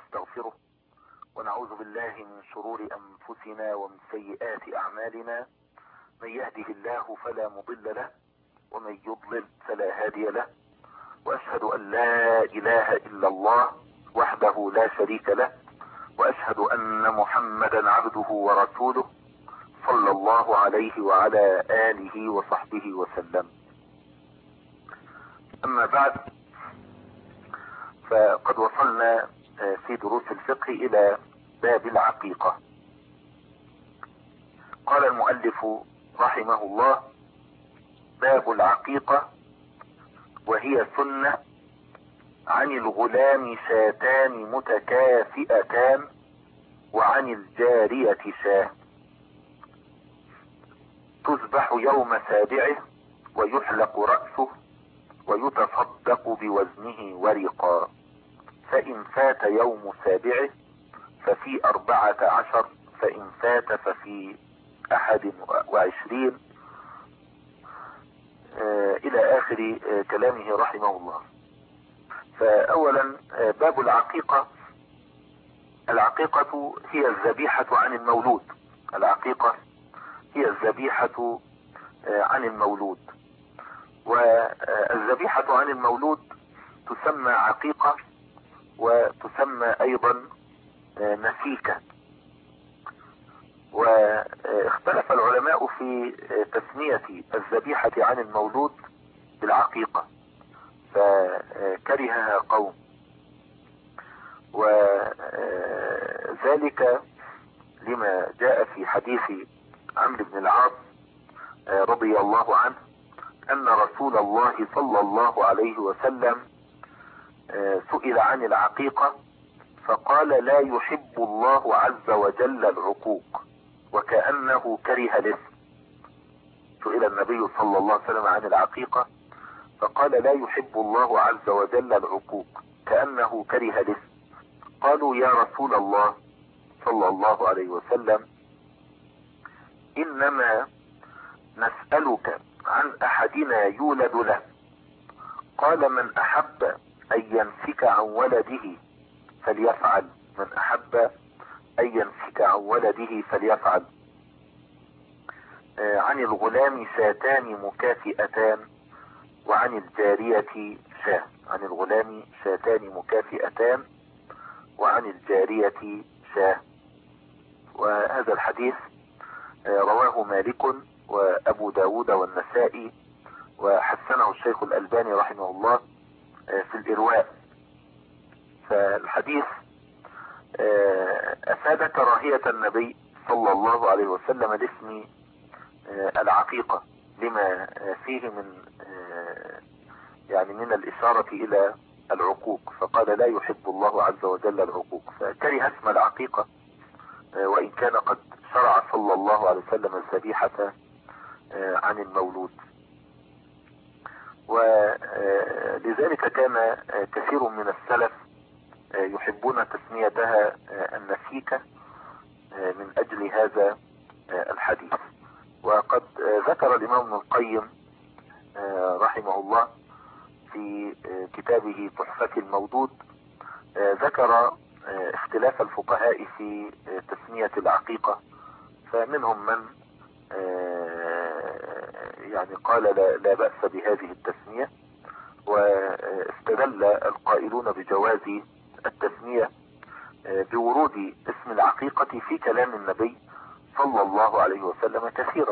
ونستغفره ونعوذ بالله من شرور أنفسنا ومن سيئات أعمالنا. من يهده الله فلا مضل له ومن يضلل فلا هادي له، وأشهد أن لا إله إلا الله وحده لا شريك له، وأشهد أن محمدا عبده ورسوله صلى الله عليه وعلى آله وصحبه وسلم. أما بعد، فقد وصلنا في دروس الفقه إلى باب العقيقة. قال المؤلف رحمه الله: باب العقيقة، وهي سنة عن الغلام شاتان متكافئتان وعن الجارية شاة، تذبح يوم سابعه ويحلق رأسه ويتصدق بوزنه ورقا، فإن فات يوم سابعه ففي 14، فإن فات ففي 21، إلى آخر كلامه رحمه الله. فأولا باب العقيقة. العقيقة هي الذبيحة عن المولود. العقيقة هي الذبيحة عن المولود، والذبيحة عن المولود تسمى عقيقة وتسمى أيضا نسيكة. واختلف العلماء في تسمية الذبيحة عن المولود بالعقيقة، فكرهها قوم، وذلك لما جاء في حديث عمرو بن العاص رضي الله عنه أن رسول الله صلى الله عليه وسلم سئل عن العقيقة فقال: لا يحب الله عز وجل العقوق، وكأنه كره الاسم. سئل النبي صلى الله عليه وسلم عن العقيقة فقال: لا يحب الله عز وجل العقوق، كأنه كره الاسم. قالوا: يا رسول الله صلى الله عليه وسلم، إنما نسألك عن أحدنا يولد له. قال: من أحب أن ينفك عن ولده فليفعل، من أحب أن ينفك عن ولده فليفعل. عن الغلام شاتان مكافئتان وعن الجارية شاة. عن الغلام شاتان مكافئتان وعن الجارية شاة. وهذا الحديث رواه مالك وأبو داود والنسائي، وحسنه الشيخ الألباني رحمه الله في الإرواء. فالحديث أفاد كراهية النبي صلى الله عليه وسلم لاسم العقيقة، لما فيه من الإشارة إلى العقوق، فقال: لا يحب الله عز وجل العقوق، فكره اسم العقيقة، وإن كان قد شرع صلى الله عليه وسلم الذبيحة عن المولود. ولذلك كان كثير من السلف يحبون تسميتها النسيكة من أجل هذا الحديث. وقد ذكر الإمام ابن القيم رحمه الله في كتابه تحفة المودود، ذكر اختلاف الفقهاء في تسمية العقيقة، فمنهم من قال لا بأس بهذه التسمية، واستدل القائلون بجواز التسمية بورود اسم العقيقة في كلام النبي صلى الله عليه وسلم كثيرا.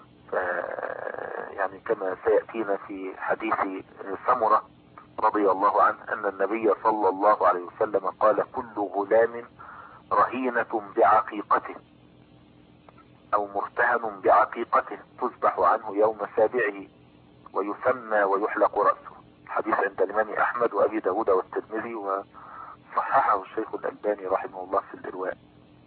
كما سيأتينا في حديث سمرة رضي الله عنه أن النبي صلى الله عليه وسلم قال: كل غلام رهينة بعقيقته أو مرتهن بعقيقته تذبح عنه يوم سابعه ويسمى ويحلق رأسه. الحديث عند الإمام أحمد وأبي داود والترمذي، وصححه الشيخ الألباني رحمه الله في الإرواء.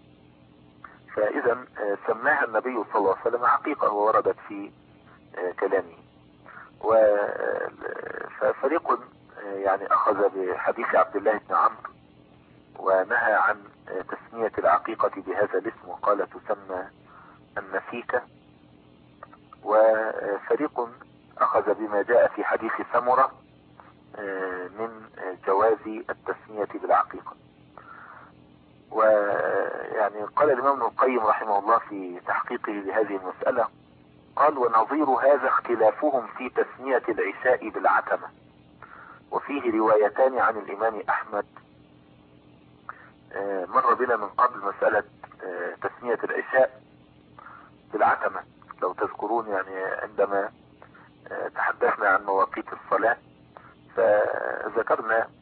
فإذا سماها النبي صلى الله عليه وسلم عقيقة ووردت في كلامه. ففريق أخذ بحديث عبد الله بن عمرو ونهى عن تسمية العقيقة بهذا الاسم وقال تسمى النسيكة، وفريق أخذ بما جاء في حديث سمرة من جواز التسمية بالعقيقة. ويعني قال الإمام ابن القيم رحمه الله في تحقيقه لهذه المسألة، قال: ونظير هذا اختلافهم في تسمية العشاء بالعتمة، وفيه روايتان عن الإمام أحمد. مر بنا من قبل مسألة تسمية العشاء بالعتمة، لو تذكرون يعني عندما تحدثنا عن مواقيت الصلاة، فذكرنا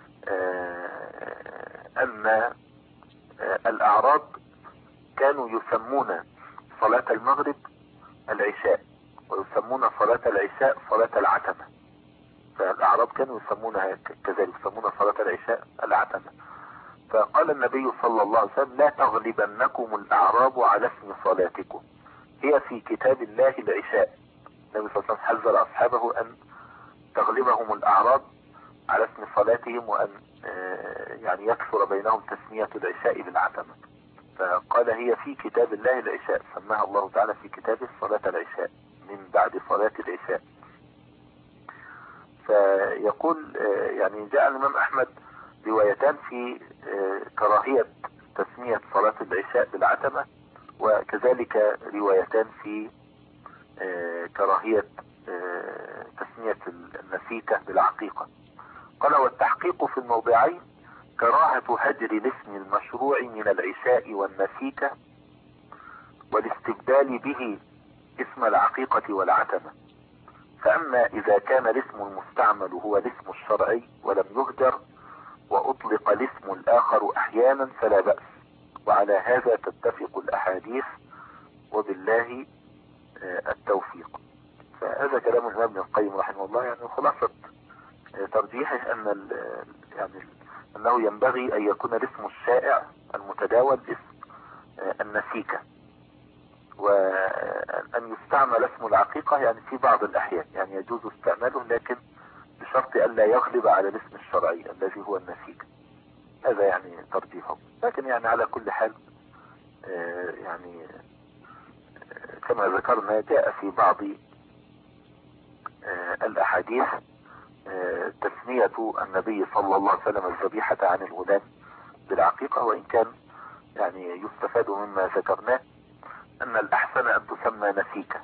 أن الأعراب كانوا يسمون صلاة المغرب العشاء، ويسمون صلاة العشاء صلاة العتمة. فالأعراب كانوا يسمونها كذلك، يسمون صلاة العشاء العتمة. فقال النبي صلى الله عليه وسلم: لا تغلبنكم الأعراب على اسم صلاتكم، هي في كتاب الله العشاء. النبي صلى الله عليه وسلم حذر أصحابه أن تغلبهم الأعراب على اسم صلاتهم، وأن يعني يكثر بينهم تسمية العشاء بالعتمة. فقال: هي في كتاب الله العشاء، سماها الله تعالى في كتابه صلاة العشاء من بعد صلاة العشاء. فيقول يعني جاء الإمام أحمد روايتان في كراهية تسمية صلاة العشاء بالعتمة، وكذلك روايتان في كراهية تسمية النسيكة بالعقيقة. قال: والتحقيق في الموضعين كراهة هجر الاسم المشروع من العشاء والنسيكة، والاستبدال به اسم العقيقة والعتمة. فأما إذا كان الاسم المستعمل هو الاسم الشرعي ولم يهجر، وأطلق الاسم الآخر أحيانا، فلا بأس، وعلى هذا تتفق الأحاديث، وبالله التوفيق. فهذا كلام الإمام ابن القيم رحمه الله. يعني خلاصة ترجيحه أن يعني أنه ينبغي أن يكون الاسم الشائع المتداول اسم النسيكة، وأن يستعمل اسم العقيقة يعني في بعض الأحيان، يعني يجوز استعماله، لكن بشرط أن لا يغلب على الاسم الشرعي الذي هو النسيكة. هذا يعني ترجيحه. لكن يعني على كل حال يعني كما ذكرنا جاء في بعض الأحاديث تسمية النبي صلى الله عليه وسلم الذبيحة عن الغلام بالعقيقة، وإن كان يعني يستفاد مما ذكرناه أن الأحسن أن تسمى نسيكة،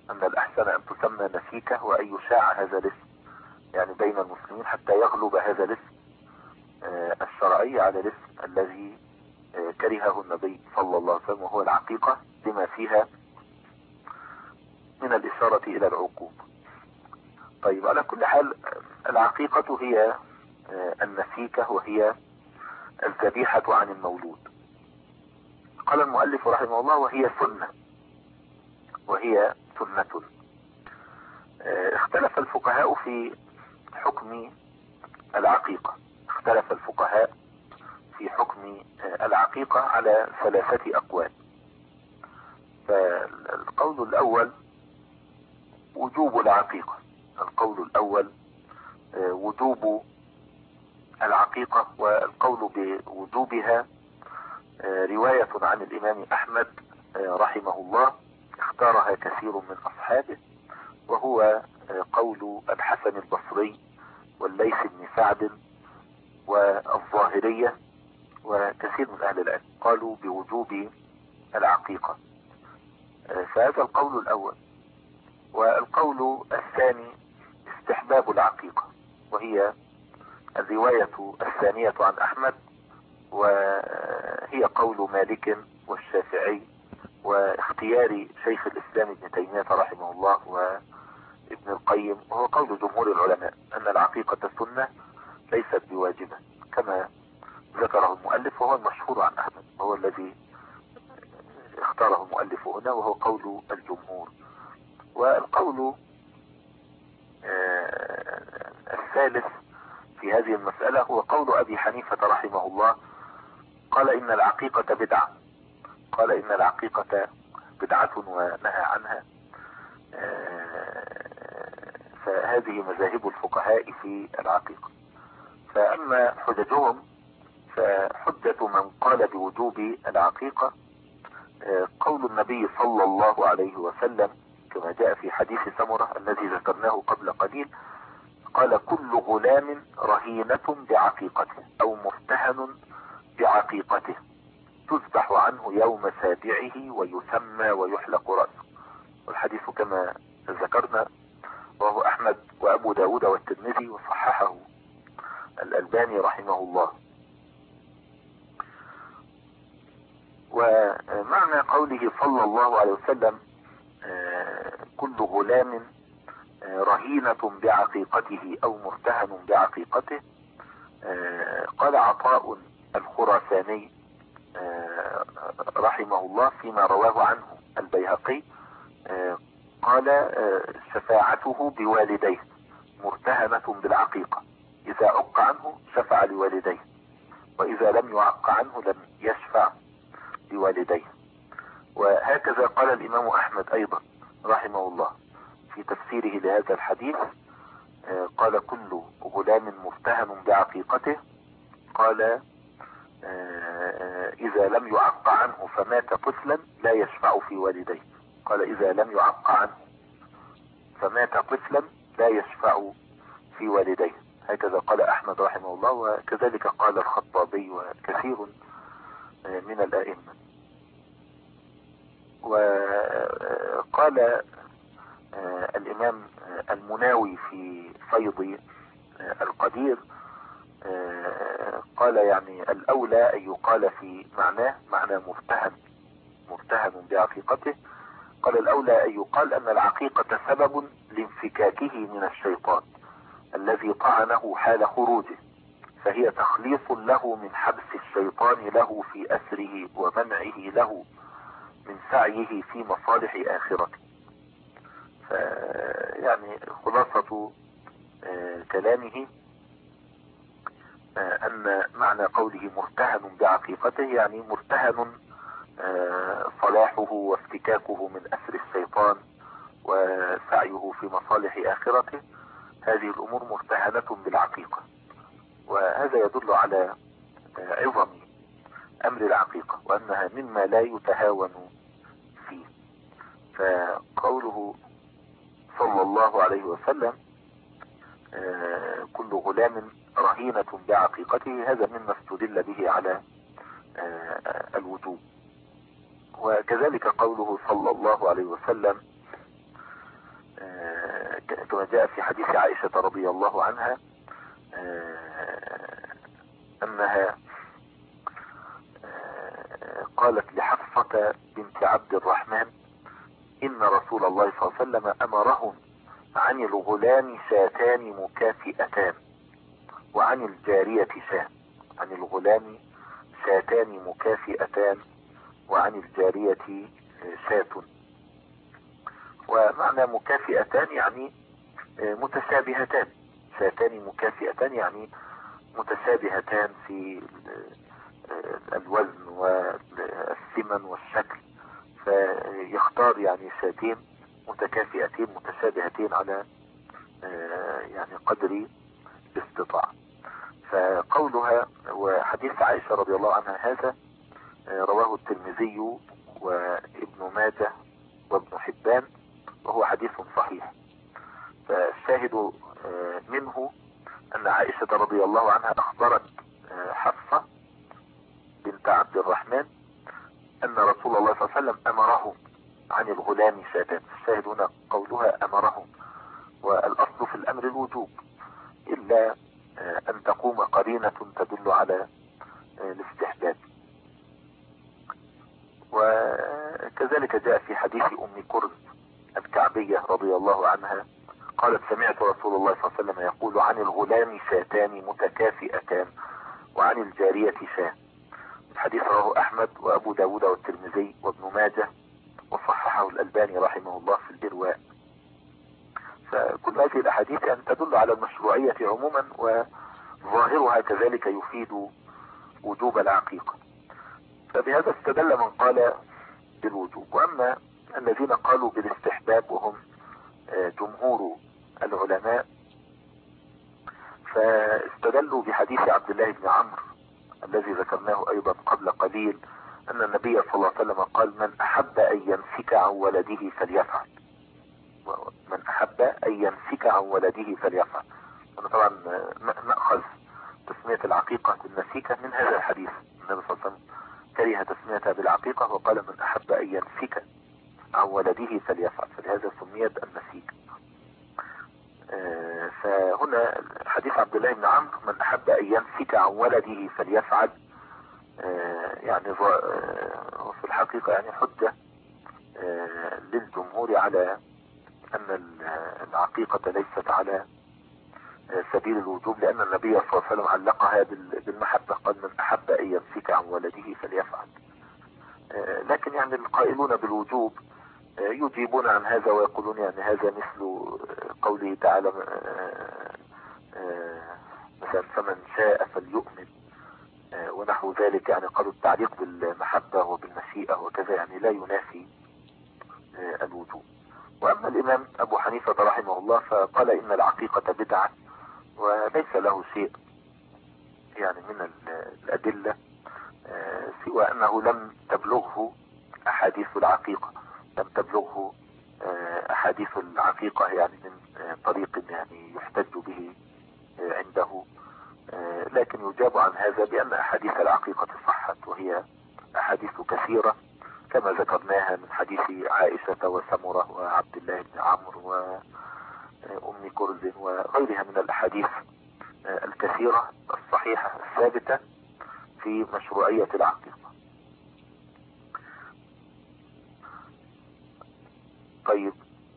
وأن يشاع هذا الاسم يعني بين المسلمين حتى يغلب هذا الاسم الشرعي على الاسم الذي كرهه النبي صلى الله عليه وسلم، وهو العقيقة، بما فيها من الإشارة إلى العقوبة. طيب، على كل حال العقيقة هي النسيكة، وهي الذبيحة عن المولود. قال المؤلف رحمه الله: وهي سنة. اختلف الفقهاء في حكم العقيقة على 3 أقوال. فالقول الأول وجوب العقيقة، والقول بوجوبها رواية عن الإمام أحمد رحمه الله، اختارها كثير من أصحابه، وهو قول الحسن البصري والليث بن سعد والظاهرية وكثير من أهل العلم قالوا بوجوب العقيقة. فهذا القول الأول. والقول الثاني استحباب العقيقة، وهي الرواية الثانية عن أحمد، وهي قول مالك والشافعي واختيار شيخ الإسلام ابن تيمية رحمه الله وابن القيم، وهو قول جمهور العلماء أن العقيقة سنة ليست بواجبة، كما ذكره المؤلف، وهو المشهور عن أحمد، وهو الذي اختاره المؤلف هنا، وهو قول الجمهور. والقول الثالث في هذه المسألة هو قول أبي حنيفة رحمه الله، قال إن العقيقة بدعة ونهى عنها. فهذه مذاهب الفقهاء في العقيقة. فأما حججهم، فحجة من قال بوجوب العقيقة قول النبي صلى الله عليه وسلم كما جاء في حديث سمرة الذي ذكرناه قبل قليل، قال: كل غلام رهينة بعقيقته أو مرتهن بعقيقته. تذبح عنه يوم سابعه ويسمى ويحلق رأسه. والحديث كما ذكرنا وهو أحمد وأبو داود والترمذي وصححه الألباني رحمه الله. ومعنى قوله صلى الله عليه وسلم كل غلام رهينة بعقيقته أو مرتهن بعقيقته، قال عطاء الخراساني رحمه الله فيما رواه عنه البيهقي، قال شفاعته بوالديه مرتهنة بالعقيقة، إذا عق عنه شفع لوالديه، وإذا لم يعق عنه لم يشفع لوالديه. وهكذا قال الإمام أحمد أيضا رحمه الله في تفسيره لهذا الحديث، قال كل غلام مرتهن بعقيقته، قال إذا لم يعق عنه فمات طفلا لا يشفع في والديه. قال إذا لم يعق عنه فمات طفلا لا يشفع في والديه. هكذا قال أحمد رحمه الله، وكذلك قال الخطابي وكثير من الأئمة. وقال الإمام المناوي في فيض القدير، قال يعني الأولى أن يقال في معناه معنى مرتهن بعقيقته، قال الأولى أن يقال أن العقيقة سبب لانفكاكه من الشيطان الذي طعنه حال خروجه، فهي تخليص له من حبس الشيطان له في أسره ومنعه له من سعيه في مصالح آخرته. يعني خلاصة كلامه أن معنى قوله مرتهن بعقيقته يعني مرتهن صلاحه وافتكاكه من أسر الشيطان وسعيه في مصالح آخرته، هذه الأمور مرتهنة بالعقيقة. وهذا يدل على عظم أمر العقيقة وأنها مما لا يتهاون فيه. فقوله صلى الله عليه وسلم كل غلام رهينة بعقيقته، هذا مما استدل به على الوجوب. وكذلك قوله صلى الله عليه وسلم كما جاء في حديث عائشة رضي الله عنها أنها قالت لحفصة بنت عبد الرحمن إن رسول الله صلى الله عليه وسلم أمرهم عن الغلام شاتان مكافئتان وعن الجارية شاة. عن الغلام شاتان مكافئتان وعن الجارية شاة. ومعنى مكافئتان يعني متشابهتان، شاتان مكافئتان يعني متشابهتان في الوزن والثمن والشكل، فيختار يعني شاتين متكافئتين متشابهتين على يعني قدر الاستطاعة. فقولها وحديث عائشة رضي الله عنها هذا رواه الترمذي وابن ماجه وابن حبان وهو حديث صحيح. فالشاهد منه أن عائشة رضي الله عنها أخبرت حفصة بنت عبد الرحمن أن رسول الله صلى الله عليه وسلم أمرهم عن الغلام شاتان. الشاهد هنا قولها أمرهم، والأصل في الأمر الوجوب إلا أن تقوم قرينة تدل على الاستحباب. وكذلك جاء في حديث أم كرز الكعبية رضي الله عنها قالت سمعت رسول الله صلى الله عليه وسلم يقول عن الغلام شاتان متكافئتان وعن الجارية شاة. الحديث رواه أحمد وأبو داود والترمذي وابن ماجه وصححه الألباني رحمه الله في الإرواء. فكل هذه الأحاديث يعني تدل على المشروعية عموما، وظاهرها كذلك يفيد وجوب العقيقة. فبهذا استدل من قال بالوجوب. وأما الذين قالوا بالاستحباب وهم جمهور العلماء فاستدلوا بحديث عبد الله بن عمرو الذي ذكرناه أيضا قبل قليل أن النبي صلى الله عليه وسلم قال من أحب أن يمسك عن ولده فليفعل. من أحب أن يمسك عن ولده فليفعل. أنا طبعا نأخذ تسمية العقيقة بالنسيكة من هذا الحديث. النبي صلى الله عليه وسلم كره تسمية تسميتها بالعقيقة، وقال من أحب أن ينسك عن ولده فليفعل، فلهذا سميت النسيك. فهنا حديث عبد الله بن عمرو من أحب أن ينسك عن ولده فليفعل، يعني في الحقيقة يعني حجة للجمهور على أن العقيقة ليست على سبيل الوجوب، لأن النبي صلى الله عليه وسلم علقها بالمحبة، قال من أحب أن يمسك عن ولده فليفعل. لكن يعني القائلون بالوجوب يجيبون عن هذا ويقولون يعني هذا مثل قوله تعالى مثلا فمن شاء فليؤمن ونحو ذلك، يعني قالوا التعليق بالمحبة وبالمشيئة وكذا يعني لا ينافي الوجوب. وأما الإمام أبو حنيفة رحمه الله فقال إن العقيقة بدعة، وليس له شيء يعني من الأدلة سوى أنه لم تبلغه أحاديث العقيقة، لم تبلغه أحاديث العقيقة يعني من طريق يعني يحتج به عنده. لكن يجاب عن هذا بأن أحاديث العقيقة صحت، وهي أحاديث كثيرة كما ذكرناها من حديث عائشة وسمرة وعبد الله بن عمرو وأم كرز وغيرها من الأحاديث الكثيرة الصحيحة الثابتة في مشروعية العقيقة. طيب،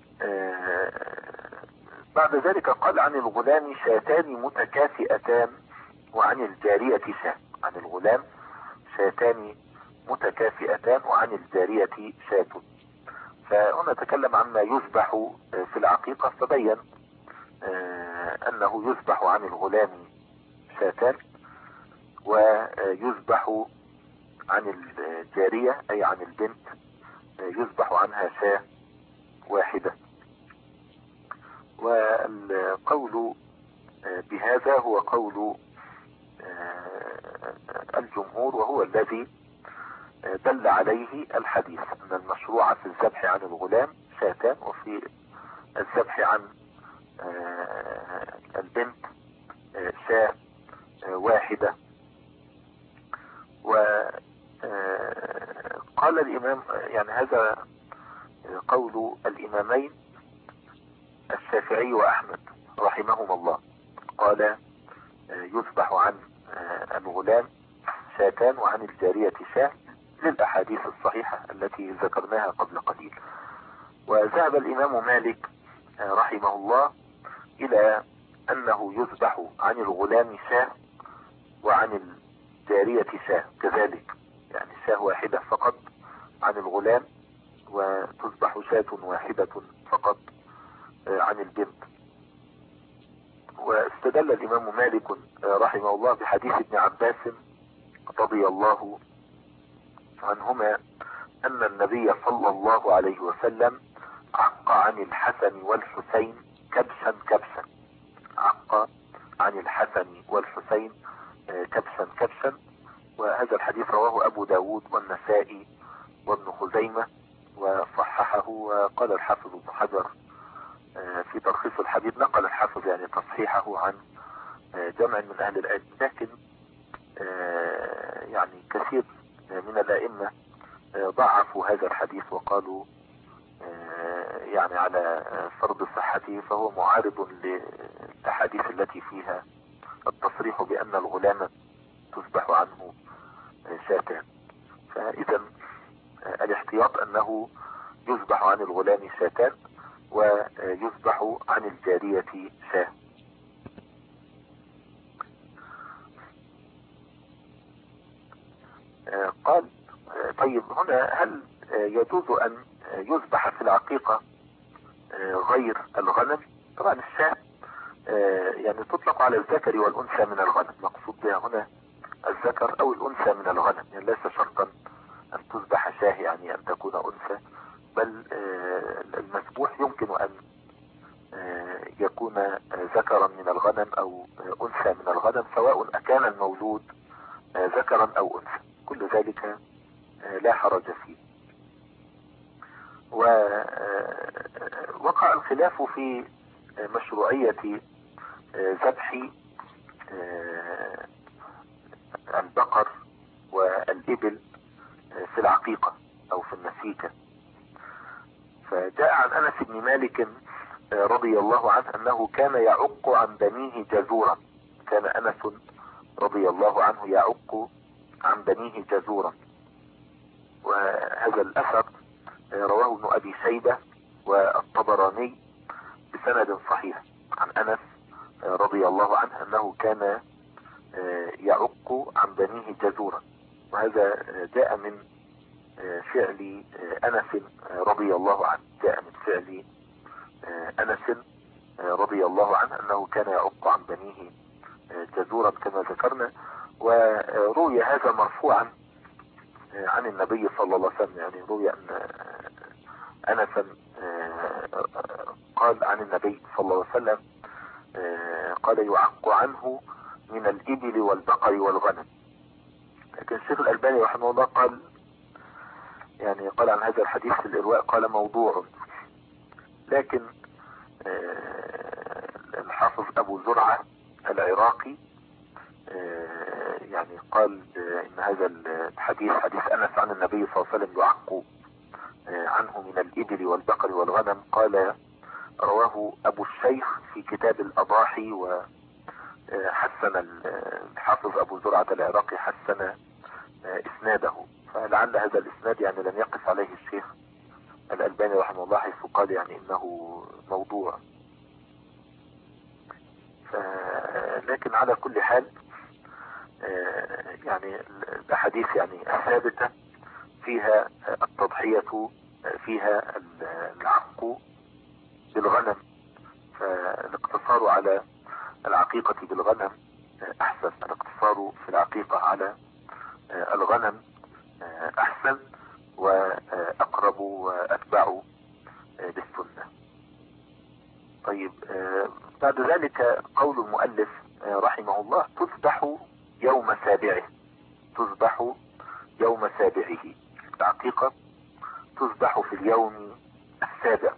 بعد ذلك قال عن الغلام شاتان متكافئتان وعن الجارية شاة. عن الغلام شاتان متكافئتان وعن الجارية شاة. فهنا تكلم عما يذبح في العقيقة، فبين أنه يذبح عن الغلام شاتان، ويذبح عن الجارية أي عن البنت يذبح عنها شاة واحدة. والقول بهذا هو قول الجمهور، وهو الذي دل عليه الحديث، أن المشروع في الذبح عن الغلام شاتان، وفي الذبح عن البنت شاة واحدة. وقال الإمام يعني هذا قول الإمامين الشافعي وأحمد رحمهما الله، قال يذبح عن الغلام شاتان وعن الجارية شاة للأحاديث الصحيحة التي ذكرناها قبل قليل. وذهب الإمام مالك رحمه الله إلى أنه يذبح عن الغلام شاة وعن الجارية شاة كذلك، يعني شاة واحدة فقط عن الغلام، وتذبح شاة واحدة فقط عن البنت. واستدل الإمام مالك رحمه الله بحديث ابن عباس رضي الله عنهما أن النبي صلى الله عليه وسلم عق عن الحسن والحسين كبشا كبشا، عق عن الحسن والحسين كبشا كبشا. وهذا الحديث رواه أبو داود والنسائي وابن خزيمة وصححه. وقال الحافظ ابن حجر في تلخيص الحديث، نقل الحافظ يعني تصحيحه عن جمع من أهل العلم، لكن يعني كثير من الأئمة ضعفوا هذا الحديث وقالوا يعني على فرض صحته، فهو معارض للأحاديث التي فيها التصريح بأن الغلام تذبح عنه شاتان. فإذا الاحتياط أنه يذبح عن الغلام شاتان ويذبح عن الجارية شاة. قال طيب هنا هل يجوز أن يذبح في العقيقة غير الغنم؟ طبعا الشاة يعني تطلق على الذكر والأنثى من الغنم، مقصود بها هنا الذكر أو الأنثى من الغنم، يعني ليس شرطا أن تذبح شاة يعني أن تكون أنثى، بل المذبوح يمكن أن يكون ذكرا من الغنم أو أنثى من الغنم، سواء أكان المولود ذكرا أو أنثى، كل ذلك لا حرج فيه. ووقع الخلاف في مشروعية ذبح البقر والإبل في العقيقة او في النسيكة. فجاء عن انس بن مالك رضي الله عنه انه كان يعق عن بنيه جزورا. كان انس رضي الله عنه يعق عن بنيه جزورا. وهذا الاثر رواه ابن ابي شيبة والطبراني بسند صحيح عن انس رضي الله عنه انه كان يعق عن بنيه جزورا. وهذا جاء من فعل انس رضي الله عنه، جاء من فعل انس رضي الله عنه انه كان يعق عن بنيه جزورا كما ذكرنا. وروي هذا مرفوعا عن النبي صلى الله عليه وسلم، يعني روي ان انسا قال عن النبي صلى الله عليه وسلم قال يعق عنه من الإبل والبقر والغنم. لكن الشيخ الألباني رحمه الله قال عن هذا الحديث في الإرواء قال موضوع. لكن الحافظ أبو زرعة العراقي يعني قال إن هذا الحديث حديث أنس عن النبي صلى الله عليه وسلم يعق عنه من الإبل والبقر والغنم، قال رواه أبو الشيخ في كتاب الأضاحي، وحسن الحافظ أبو زرعة العراقي حسن إسناده. فلعل هذا الإسناد يعني لم يقف عليه الشيخ الألباني رحمه الله، حيث قال يعني إنه موضوع. لكن على كل حال يعني الأحاديث يعني الثابتة فيها التضحية، فيها العق بالغنم، فالاقتصار على العقيقة بالغنم أحسن، الاقتصار في العقيقة على الغنم أحسن وأقرب وأتبع بالسنة. طيب، بعد ذلك قول المؤلف رحمه الله تذبح يوم سابعه، تذبح يوم سابعه، العقيقة تذبح في اليوم السابع.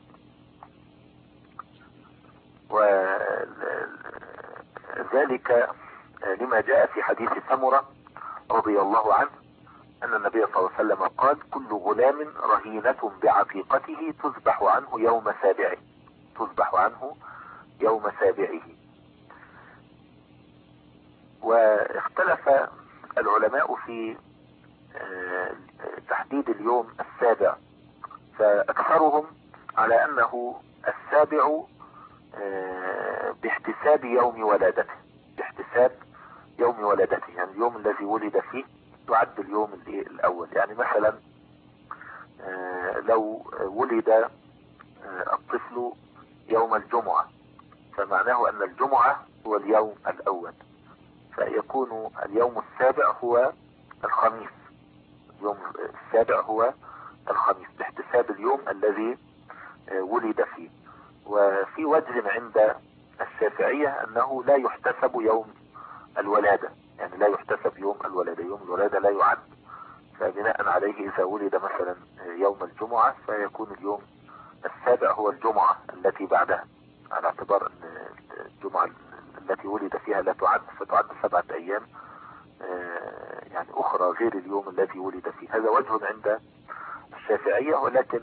وذلك لما جاء في حديث سمرة رضي الله عنه أن النبي صلى الله عليه وسلم قال كل غلام رهينة بعقيقته تذبح عنه يوم سابعه، تذبح عنه يوم سابعه. واختلف العلماء في تحديد اليوم السابع، فأكثرهم على أنه السابع باحتساب يوم ولادته، باحتساب يوم ولادته، يعني اليوم الذي ولد فيه يعد اليوم الأول. يعني مثلا لو ولد الطفل يوم الجمعة فمعناه أن الجمعة هو اليوم الأول، فيكون اليوم السابع هو الخميس، اليوم السابع هو الخميس باحتساب اليوم الذي ولد فيه. وفي وجه عند الشافعية أنه لا يحتسب يوم الولادة، يعني لا يحتسب يوم الولادة، يوم الولادة لا يعد. فبناء عليه إذا ولد مثلا يوم الجمعة فيكون اليوم السابع هو الجمعة التي بعدها، على اعتبار أن الجمعة التي ولد فيها لا تعد، فتعد 7 أيام يعني أخرى غير اليوم الذي ولد فيه. هذا وجه عند الشافعية، ولكن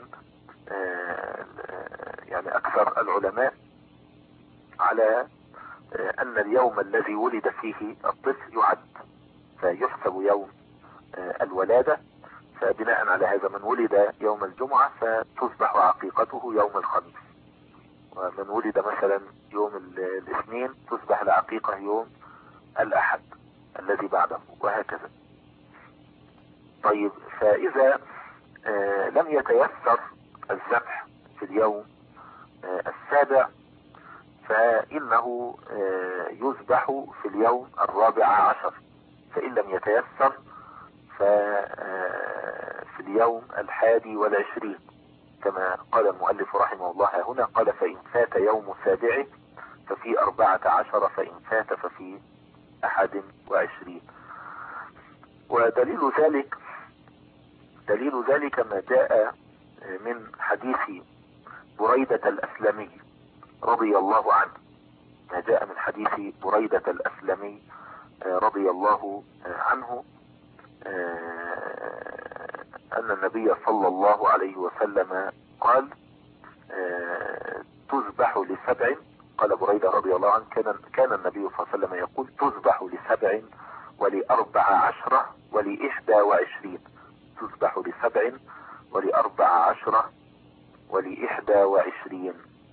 يعني أكثر العلماء على أن اليوم الذي ولد فيه الطفل يعد فيحسب يوم الولادة. فبناء على هذا من ولد يوم الجمعة فتذبح عقيقته يوم الخميس، ومن ولد مثلا يوم الاثنين تذبح العقيقة يوم الأحد الذي بعده، وهكذا. طيب، فإذا لم يتيسر الذبح في اليوم السابع فإنه يذبح في اليوم 14، فإن لم يتيسر ففي اليوم 21 كما قال المؤلف رحمه الله هنا، قال فإن فات يوم سابعه ففي 14، فإن فات ففي 21. ودليل ذلك ما جاء من حديث بريدة الأسلمي رضي الله عنه، ما جاء من حديث بريدة الأسلمي رضي الله عنه أن النبي صلى الله عليه وسلم قال تذبح لسبع. قال بريدة رضي الله عنه كان النبي صلى الله عليه وسلم يقول تذبح لسبع ول14 ول21. تذبح لسبع ول14 ول21.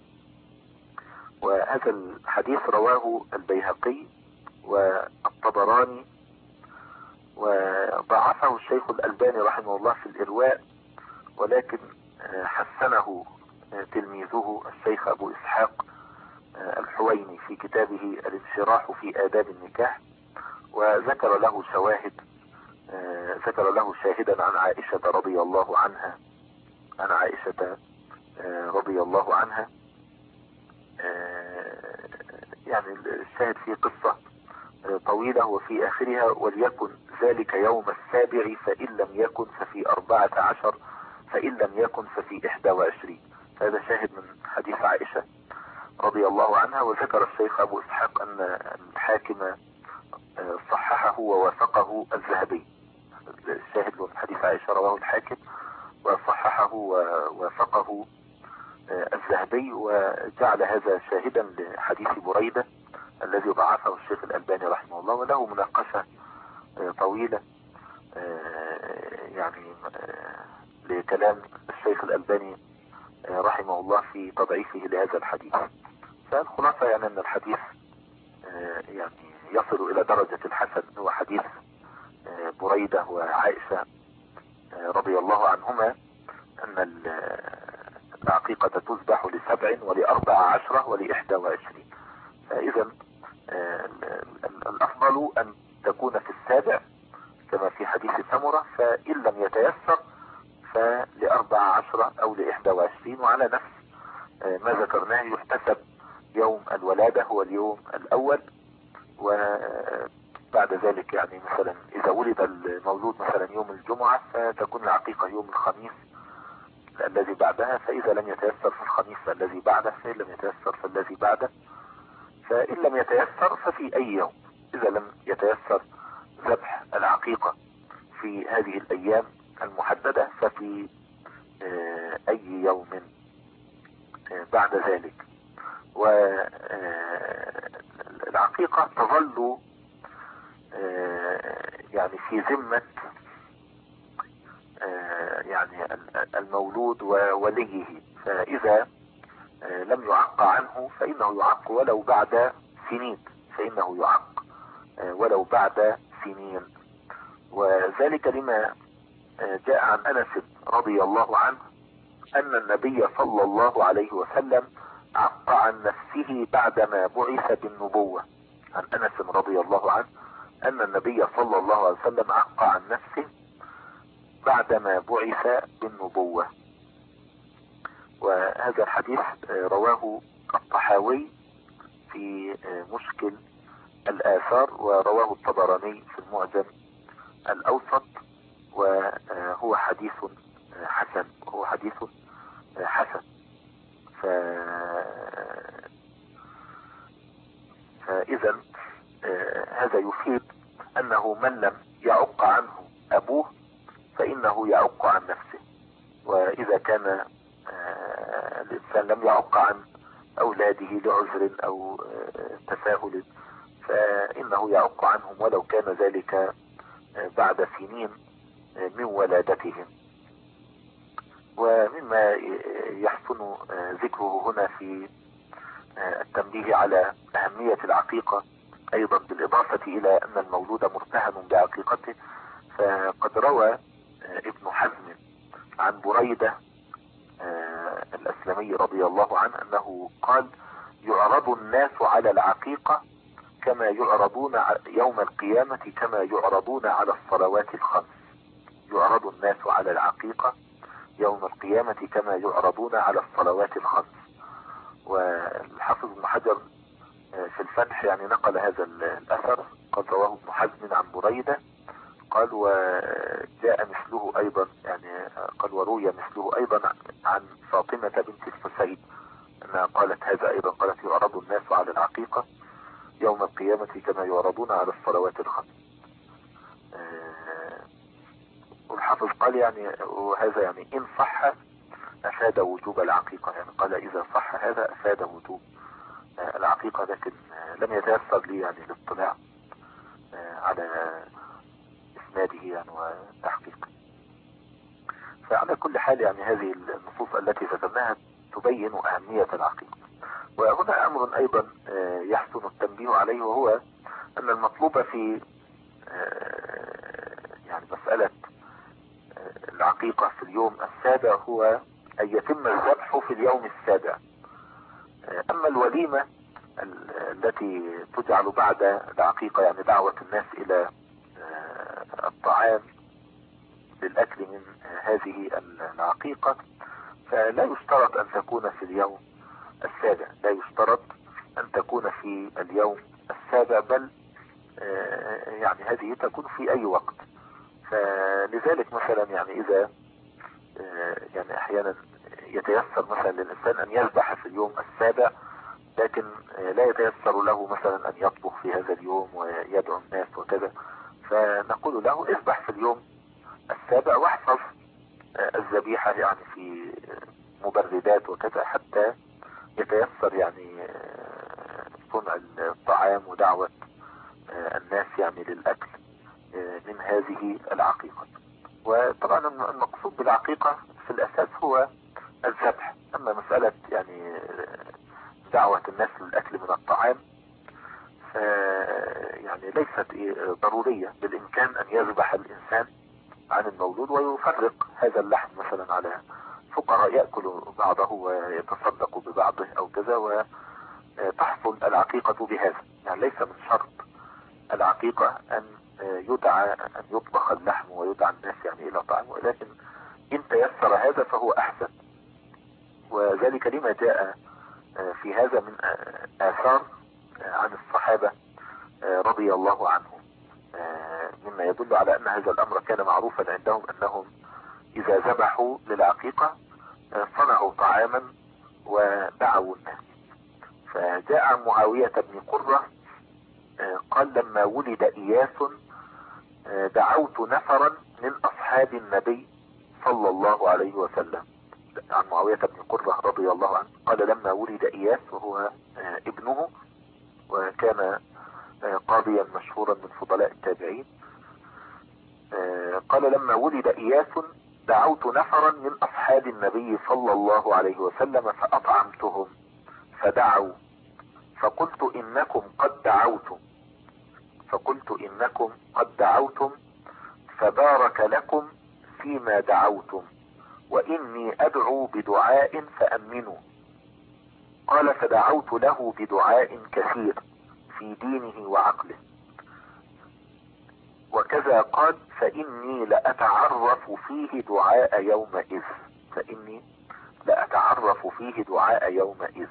وهذا الحديث رواه البيهقي والطبراني، وضعفه الشيخ الألباني رحمه الله في الإرواء، ولكن حسنه تلميذه الشيخ أبو إسحاق الحويني في كتابه الانشراح في آداب النكاح، وذكر له شواهد، ذكر له شاهدا عن عائشة رضي الله عنها، عن عائشة رضي الله عنها. يعني الشاهد في قصة طويلة، وفي آخرها وليكن ذلك يوم السابع فإن لم يكن ففي 14 فإن لم يكن ففي 21. هذا شاهد من حديث عائشة رضي الله عنها. وذكر الشيخ أبو إسحاق أن الحاكم صححه ووافقه الذهبي. الشاهد من حديث عائشة رواه الحاكم وصححه ووافقه الذهبي، وجعل هذا شاهدا لحديث بريدة الذي ضعفه الشيخ الألباني رحمه الله. وله مناقشة طويلة يعني لكلام الشيخ الألباني رحمه الله في تضعيفه لهذا الحديث. فالخلاصة يعني أن الحديث يعني يصل إلى درجة الحسن. هو حديث بريدة وعائشة رضي الله عنهما أن العقيقة تذبح لسبع ول14 ول21. فإذا الأفضل أن تكون في السابع كما في حديث سمرة، فإن لم يتيسر فل14 أو ل21. وعلى نفس ما ذكرناه يحتسب يوم الولادة هو اليوم الأول، وبعد ذلك يعني مثلا إذا ولد المولود مثلا يوم الجمعة فتكون العقيقة يوم الخميس الذي بعدها، فإذا لم يتيسر فالخميس الذي بعده، فإن لم يتيسر فالذي بعده، فإن لم يتيسر ففي أي يوم. إذا لم يتيسر ذبح العقيقة في هذه الأيام المحددة ففي أي يوم بعد ذلك. والعقيقة تظل يعني في ذمة يعني المولود ووليه، فإذا لم يعق عنه فإنه يعق ولو بعد سنين، فإنه يعق ولو بعد سنين. وذلك لما جاء عن أنس رضي الله عنه أن النبي صلى الله عليه وسلم عق عن نفسه بعدما بعث بالنبوة. عن أنس رضي الله عنه أن النبي صلى الله عليه وسلم عق عن نفسه بعدما بعث بالنبوة. وهذا الحديث رواه الطحاوي في مشكل الآثار، ورواه الطبراني في المعجم الأوسط، وهو حديث حسن، وهو حديث حسن. فإذا هذا يفيد أنه من لم يعق عنه أبوه فإنه يعق عن نفسه. وإذا كان الإنسان لم يعق عن أولاده لعذر أو تساهل فإنه يعق عنهم ولو كان ذلك بعد سنين من ولادتهم. ومما يحسن ذكره هنا في التنبيه على أهمية العقيقة أيضا بالإضافة إلى أن المولود مرتهن بعقيقته، فقد روى ابن حزم عن بريدة الأسلمي رضي الله عنه أنه قال يعرض الناس على العقيقة كما يعرضون يوم القيامة كما يعرضون على الصلوات الخمس. يعرض الناس على العقيقة يوم القيامة كما يعرضون على الصلوات الخمس. والحافظ ابن حجر في الفتح يعني نقل هذا الأثر، قد رواه ابن حزم عن بريدة قال وجاء مثله أيضا، يعني قال وروي مثله أيضا عن فاطمة بنت الحسين أنها قالت هذا أيضا، قالت يعرض الناس على العقيقة يوم القيامة كما يعرضون على الصلوات الخمس. الحافظ قال يعني، وهذا يعني إن صح أفاد وجوب العقيقة، يعني قال إذا صح هذا أفاد وجوب العقيقة، لكن لم يتيسر لي يعني الاطلاع على إسناده يعني وتحقيقه. فعلى كل حال يعني هذه النصوص التي ذكرناها تبين أهمية العقيقة. وهنا أمر أيضا يحسن التنبيه عليه، وهو أن المطلوب في يعني مسألة العقيقة في اليوم السابع هو أن يتم الذبح في اليوم السابع. أما الوليمة التي تجعل بعد العقيقة، يعني دعوة الناس إلى الطعام للأكل من هذه العقيقة، فلا يشترط أن تكون في اليوم السابع، لا يشترط أن تكون في اليوم السابع، بل يعني هذه تكون في أي وقت. فلذلك مثلا يعني إذا يعني أحيانا يتيسر مثلا للإنسان أن يذبح في اليوم السابع، لكن لا يتيسر له مثلا أن يطبخ في هذا اليوم ويدعو الناس وكذا، فنقول له اذبح في اليوم السابع واحفظ الذبيحة يعني في مبردات وكذا، حتى يتيسر يعني صنع الطعام ودعوة الناس يعني للأكل من هذه العقيقة. وطبعا المقصود بالعقيقة في الأساس هو الذبح. أما مسألة يعني دعوة الناس للأكل من الطعام يعني ليست ضرورية، بالإمكان أن يذبح الإنسان عن المولود ويفرق هذا اللحم مثلا على فقراء يأكلوا بعضه ويتصدقوا ببعضه أو كذا، وتحصل العقيقة بهذا. يعني ليس من شرط العقيقة أن يدعى أن يطبخ اللحم ويدعى الناس يعني إلى طعام، ولكن إن تيسر هذا فهو أحسن. وذلك لما جاء في هذا من آثار عن الصحابة رضي الله عنهم، مما يدل على أن هذا الأمر كان معروفا عندهم، أنهم إذا ذبحوا للعقيقة صنعوا طعاما ودعوا الناس. فجاء عن معاوية بن قرة قال لما ولد إياس دعوت نفرا من أصحاب النبي صلى الله عليه وسلم. عن معاوية بن قرة رضي الله عنه قال لما ولد إياس، وهو ابنه وكان قاضيا مشهورا من فضلاء التابعين، قال لما ولد إياس دعوت نفرا من أصحاب النبي صلى الله عليه وسلم فأطعمتهم فدعوا فقلت إنكم قد دعوتم فبارك لكم فيما دعوتم وإني أدعو بدعاء فأمنوا. قال فدعوت له بدعاء كثير في دينه وعقله، وكذا قال فإني لأتعرف فيه دعاء يومئذ.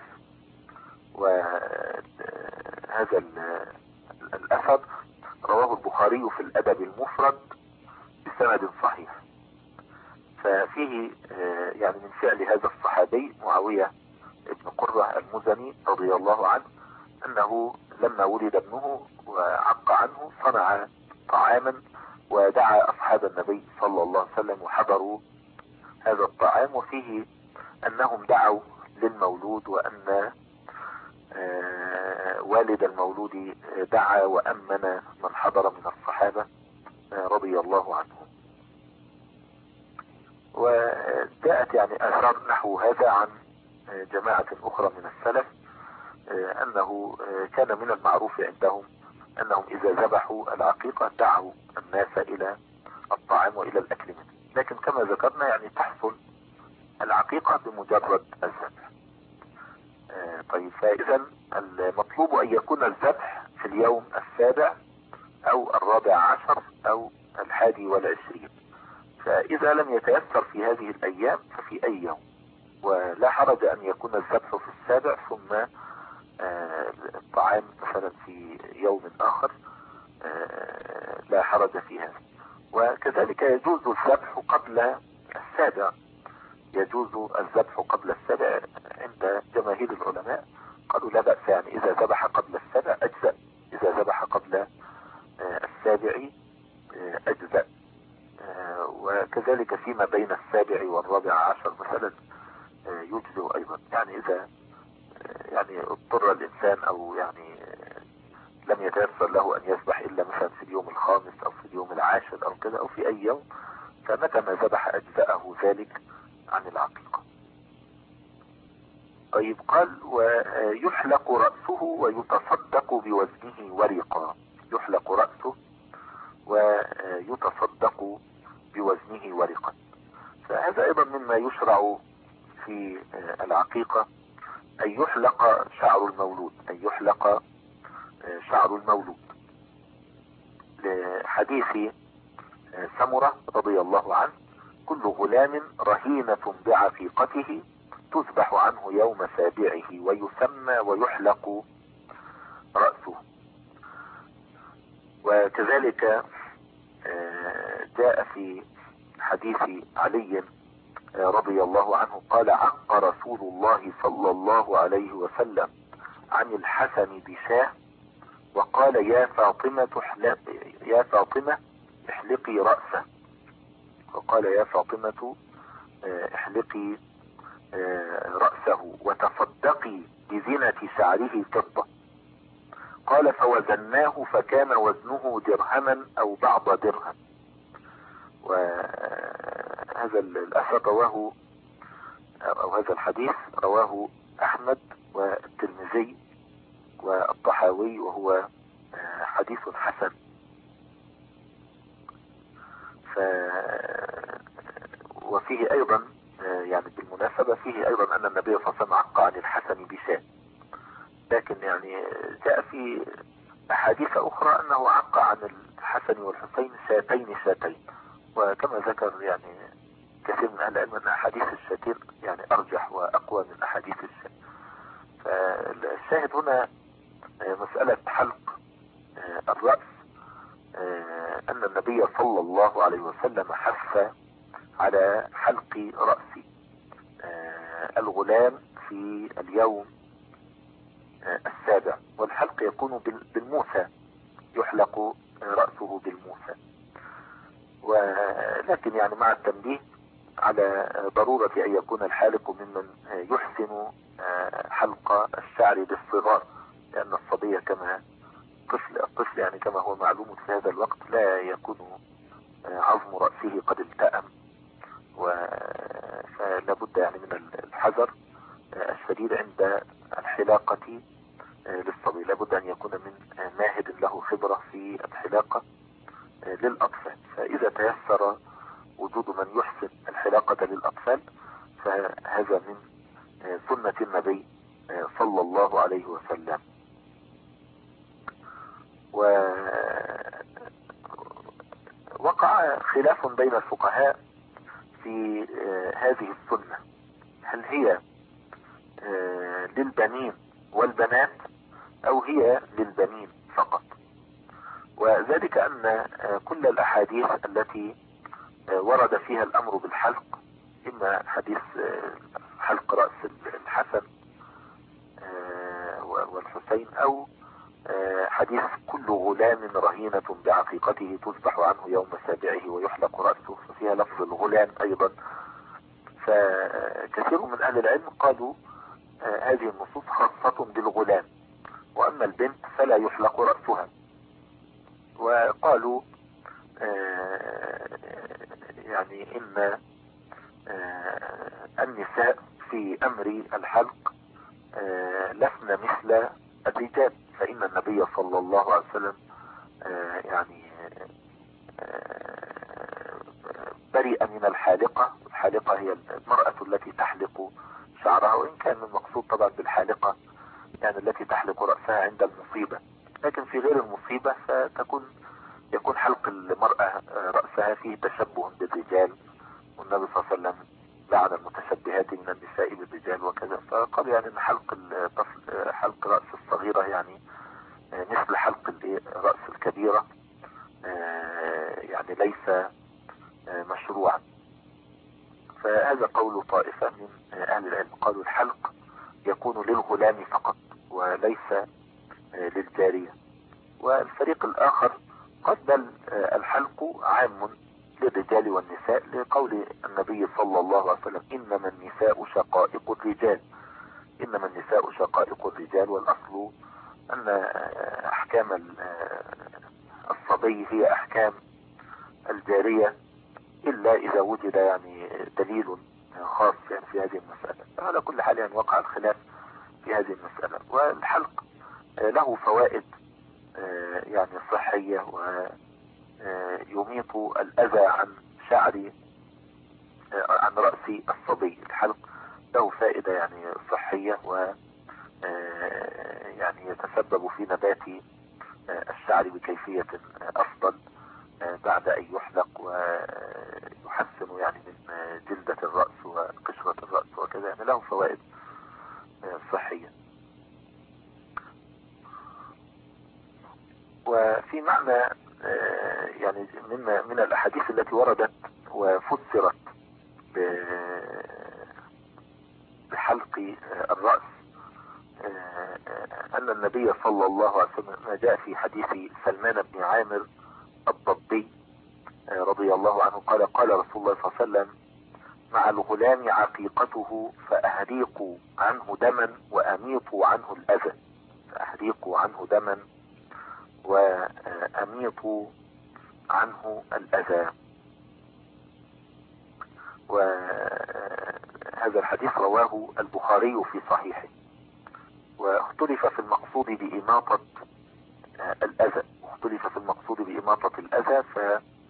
وهذا الأثر رواه البخاري في الأدب المفرد بسند صحيح. ففيه يعني من فعل هذا الصحابي معاوية ابن قرة المزني رضي الله عنه أنه لما ولد ابنه وعق عنه صنع طعاما ودعا أصحاب النبي صلى الله عليه وسلم وحضروا هذا الطعام، وفيه أنهم دعوا للمولود، وأن والد المولود دعا وأمن من حضر من الصحابة رضي الله عنهم. وجاءت يعني آثار نحو هذا عن جماعة أخرى من السلف، أنه كان من المعروف عندهم أنهم إذا ذبحوا العقيقة دعوا الناس إلى الطعام وإلى الأكل منه. لكن كما ذكرنا يعني تحصل العقيقة بمجرد الذبح. طيب، فإذا المطلوب أن يكون الذبح في اليوم السابع أو 14 أو 21. فإذا لم يتيسر في هذه الأيام ففي أي يوم، ولا حرج أن يكون الذبح في السابع ثم الطعام مثلا في يوم آخر، لا حرج في هذا. وكذلك يجوز الذبح قبل السابع، عند جماهير العلماء قالوا لا بأس، يعني إذا ذبح قبل السابع أجزأ، إذا ذبح قبل السابع أجزأ. وكذلك فيما بين 7 و14 مثلا يجزئ ايضا. يعني اذا يعني اضطر الانسان او يعني لم يتيسر له ان يذبح الا مثلا في اليوم الخامس او في اليوم العاشر او كذا او في اي يوم، فمتى ما ذبح اجزأه ذلك عن العقيقة. طيب قال ويحلق رأسه ويتصدق بوزنه ورقا. يحلق رأسه ويتصدق بوزنه ورقا. فهذا ايضا مما يشرع في العقيقة، ان يحلق شعر المولود، ان يحلق شعر المولود، لحديث سمرة رضي الله عنه: كل غلام رهينة بعقيقته تذبح عنه يوم 7 ويسمى ويحلق رأسه. وكذلك جاء في حديث علي رضي الله عنه قال: عق رسول الله صلى الله عليه وسلم عن الحسن بشاه وقال: يا فاطمة احلقي رأسه. وقال: يا فاطمة احلقي رأسه وتصدقي بزنة شعره فضة. قال: فوزناه فكان وزنه درهما او بعض درهم. وهذا الأثر رواه او هذا الحديث رواه احمد والترمذي والطحاوي، وهو حديث حسن. وفيه ايضا يعني بالمناسبة فيه ايضا ان النبي صلى الله عليه وسلم عق عن الحسن بشاة، لكن يعني جاء في احاديث اخرى انه عق عن الحسن والحسين شاتين. وكما ذكر يعني كثير من اهل العلم ان احاديث الشاتين يعني ارجح واقوى من احاديث الشاة. فالشاهد هنا مسألة حلق الرأس، ان النبي صلى الله عليه وسلم حث على حلق رأس الغلام في اليوم 7. والحلق يكون بالموسى، يحلق رأسه بالموسى. ولكن يعني مع التنبيه على ضرورة ان يكون الحالق ممن يحسن حلق الشعر بالصغار، لان الصبي كما الطفل يعني كما هو معلوم في هذا الوقت لا يكون عظم رأسه قد التأم، فلا بد يعني من الحذر الشديد عند الحلاقة للصبي. لا بد ان يكون من ماهد له خبرة في الحلاقة للأطفال. فإذا تيسر وجود من يحسن الحلاقة للأطفال فهذا من سنة النبي صلى الله عليه وسلم. ووقع خلاف بين الفقهاء في هذه السنة، هل هي للبنين والبنات او هي للبنين فقط. وذلك ان كل الاحاديث التي ورد فيها الامر بالحلق، اما حديث حلق رأس الحسن والحسين او حديث كل غلام رهينة بعقيقته تذبح عنه يوم 7 ويحلق رأسه، ففيها لفظ الغلام ايضا. فكثير من اهل العلم قالوا هذه النصوص خاصة بالغلام، واما البنت فلا يحلق رأسها. وقالوا يعني ان النساء في امر الحلق لسن مثل الرجال، فان النبي صلى الله عليه وسلم يعني برئ من الحالقة. الحالقة هي المرأة التي تحلق شعرها، وان كان المقصود طبعا بالحالقة يعني التي تحلق رأسها عند المصيبة، لكن في غير المصيبة يكون حلق المرأة رأسها فيه تشبه بالرجال، والنبي صلى الله عليه وسلم لعن المتشبهات من النساء بالرجال وكذا. فقال يعني ان حلق الطفل حلق رأس الصغيرة يعني مثل حلق رأس الكبيرة يعني ليس مشروعا. فهذا قول طائفة من اهل العلم، قالوا الحلق يكون للغلام فقط وليس للجارية. والفريق الاخر قال بل الحلق عام للرجال والنساء، لقول النبي صلى الله عليه وسلم إنما النساء شقائق الرجال، إنما النساء شقائق الرجال. والأصل أن أحكام الصبي هي أحكام الجارية، إلا إذا وجد يعني دليل خاص يعني في هذه المسألة. على كل حال يعني وقع الخلاف في هذه المسألة. والحلق له فوائد يعني صحية، ويميط الأذى عن شعر عن رأس الصبي. الحلق له فائدة يعني صحية، و يعني يتسبب في نبات الشعر بكيفية أفضل بعد أن يحلق، ويحسن يعني من جلدة الرأس وقشرة الرأس وكذا، يعني له فوائد صحية. وفي معنى يعني من الأحاديث التي وردت وفسرت بحلق الرأس أن النبي صلى الله عليه وسلم ما جاء في حديث سلمان بن عامر الضبي رضي الله عنه قال قال رسول الله صلى الله عليه وسلم مع الغلام عقيقته فأهريقوا عنه دما وأميطوا عنه الأذى، فأهريقوا عنه دما وأميطوا عنه الأذى. وهذا الحديث رواه البخاري في صحيحه. واختلف في المقصود بإماطة الأذى، اختلف في المقصود بإماطة الأذى. ف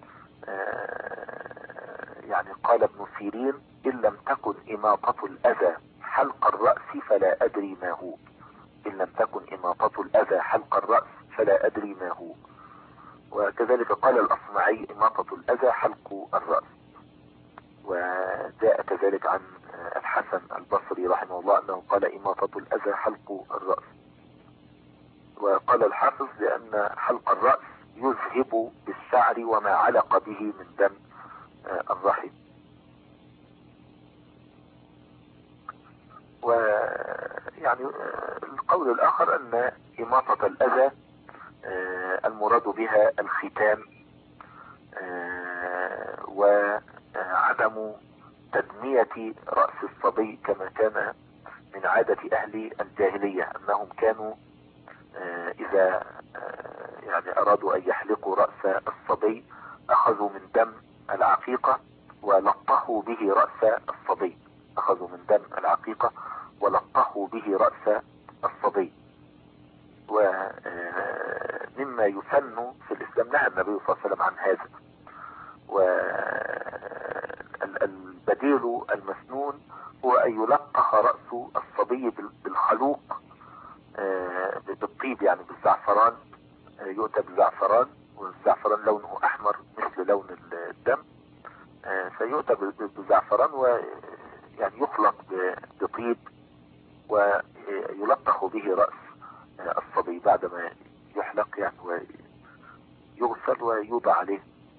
يعني قال ابن سيرين إن لم تكن إماطة الأذى حلق الرأس فلا أدري ما هو، إن لم تكن إماطة الأذى حلق الرأس فلا أدري ما هو. وكذلك قال الأصمعي إماطة الأذى حلق الرأس. وجاء كذلك عن الحسن البصري رحمه الله أنه قال إماطة الأذى حلق الرأس. وقال الحافظ لأن حلق الرأس يذهب بالشعر وما علق به من دم الرحم. ويعني القول الآخر أن إماطة الأذى المراد بها الختان وعدم تدمية رأس الصبي كما كان من عادة أهل الجاهلية، أنهم كانوا إذا يعني أرادوا أن يحلقوا رأس الصبي أخذوا من دم العقيقة ولطخوا به رأس الصبي، أخذوا من دم العقيقة ولطخوا به رأس الصبي. ومما يسن في الإسلام نهى النبي صلى الله عليه وسلم عن هذا. والبديل المسنون هو أن يلقح رأس الصبي بالخلوق بالطيب، يعني بالزعفران، يؤتى بالزعفران، والزعفران لونه أحمر مثل لون الدم، فيؤتى بالزعفران ويعني يخلط بطيب ويلطخ به رأس الصبي بعدما يحلق يعني، ويغسل ويوضع عليه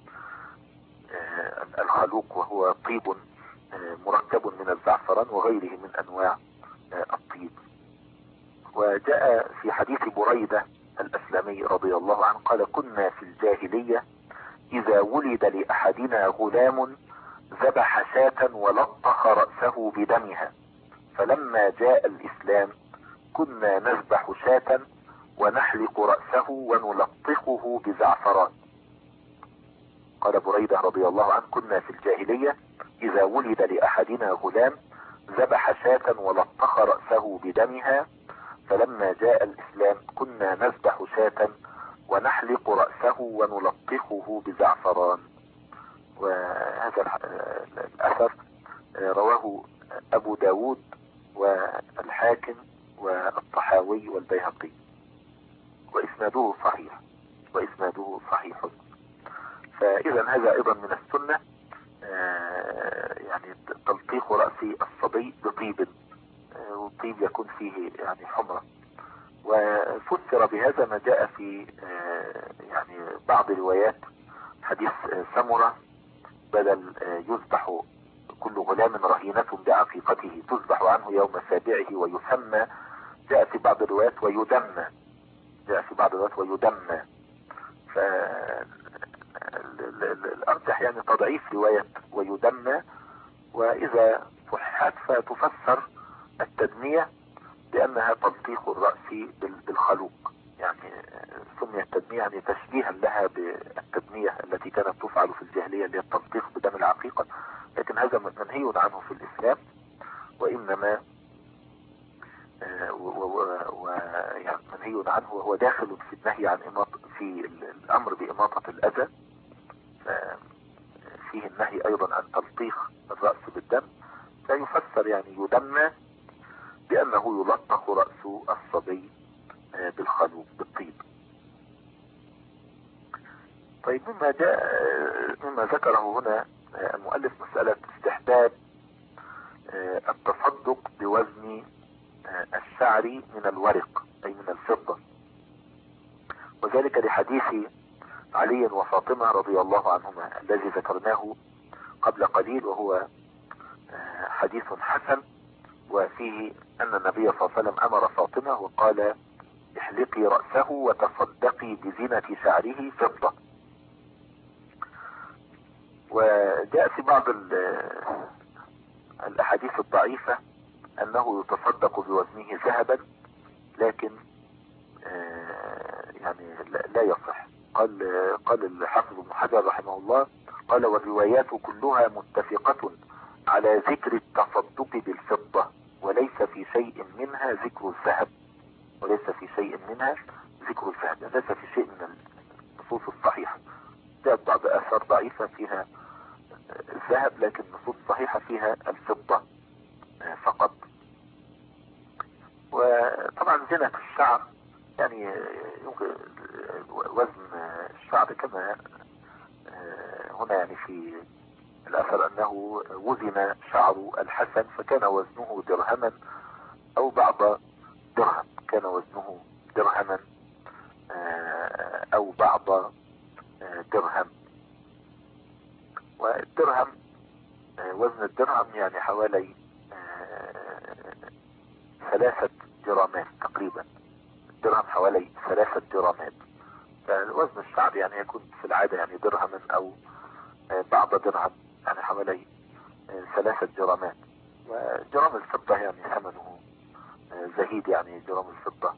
الخلوق وهو طيب مركب من الزعفران وغيره من أنواع الطيب. وجاء في حديث بريدة الأسلمي رضي الله عنه قال كنا في الجاهلية إذا ولد لأحدنا غلام ذبح شاة ولطخ رأسه بدمها، فلما جاء الإسلام كنا نذبح شاة ونحلق رأسه ونلطخه بزعفران. قال بريدة رضي الله عنه كنا في الجاهلية إذا ولد لأحدنا غلام ذبح شاة ولطخ رأسه بدمها، فلما جاء الإسلام كنا نذبح شاة ونحلق رأسه ونلطخه بزعفران. وهذا الأثر رواه أبو داود والحاكم والطحاوي والبيهقي، وإسناده صحيح، وإسناده صحيح. فإذا هذا أيضا من السنة يعني تلطيخ رأس الصبي بطيب، والطيب يكون فيه يعني حمرة. وفسر بهذا ما جاء في يعني بعض روايات حديث سمرة بدل يذبح كل غلام رهينة بعقيقته تذبح عنه يوم سابعه ويسمى، جاء في بعض الروايات ويدمى، جاء في بعض الروايات ويدمى. الارجح يعني تضعيف رواية ويدمى، واذا صحت فتفسر التدمية بانها تلطيخ الرأس بالخلوق، يعني سمي التدمية يعني تشبيها لها بالتدمية التي كانت تفعل في الجاهلية اللي هي التلطيخ بدم العقيقة، لكن هذا منهي عنه في الاسلام، وانما يعني منهي عنه وهو داخل في النهي عن في الامر باماطة الاذى، فيه النهي ايضا عن تلطيخ الرأس بالدم، فيفسر يعني يدمى بانه يلطخ رأس الصبي بالخلوق بالطيب. طيب مما ذكره هنا المؤلف مسألة استحباب التصدق بوزن الشعر من الورق اي من الفضة، وذلك لحديث علي وفاطمة رضي الله عنهما الذي ذكرناه قبل قليل، وهو حديث حسن، وفيه ان النبي صلى الله عليه وسلم امر فاطمة وقال احلقي رأسه وتصدقي بزينة شعره فضة. وجاء في بعض الاحاديث الضعيفة انه يتصدق بوزنه ذهبا، لكن يعني لا يصح. قال الحافظ ابن حجر رحمه الله قال والروايات كلها متفقة على ذكر التصدق بالفضة، وليس في شيء منها ذكر الذهب، وليس في شيء منها ذكر الذهب، ليس في شيء من النصوص الصحيحة. جاءت بعض آثار ضعيفة فيها الذهب، لكن النصوص الصحيحة فيها الفضة فقط. وطبعا زينة الشعر يعني يمكن وزن الشعر كما هنا يعني في الأثر أنه وزن شعر الحسن فكان وزنه درهما أو بعض درهم، كان وزنه درهما أو بعض درهم. والدرهم وزن الدرهم يعني حوالي 3 جرامات تقريبا، الدرهم حوالي 3 جرامات، فوزن الشعر يعني يكون في العادة يعني درهما أو بعض درهم، يعني حوالي 3 جرامات. وجرام الفضة يعني ثمنه زهيد، يعني جرام الفضة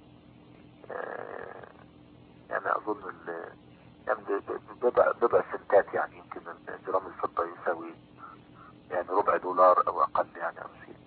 يعني أظن يعني بضع سنتات، يعني يمكن جرام الفضة يساوي يعني ربع دولار أو أقل يعني أو شيء.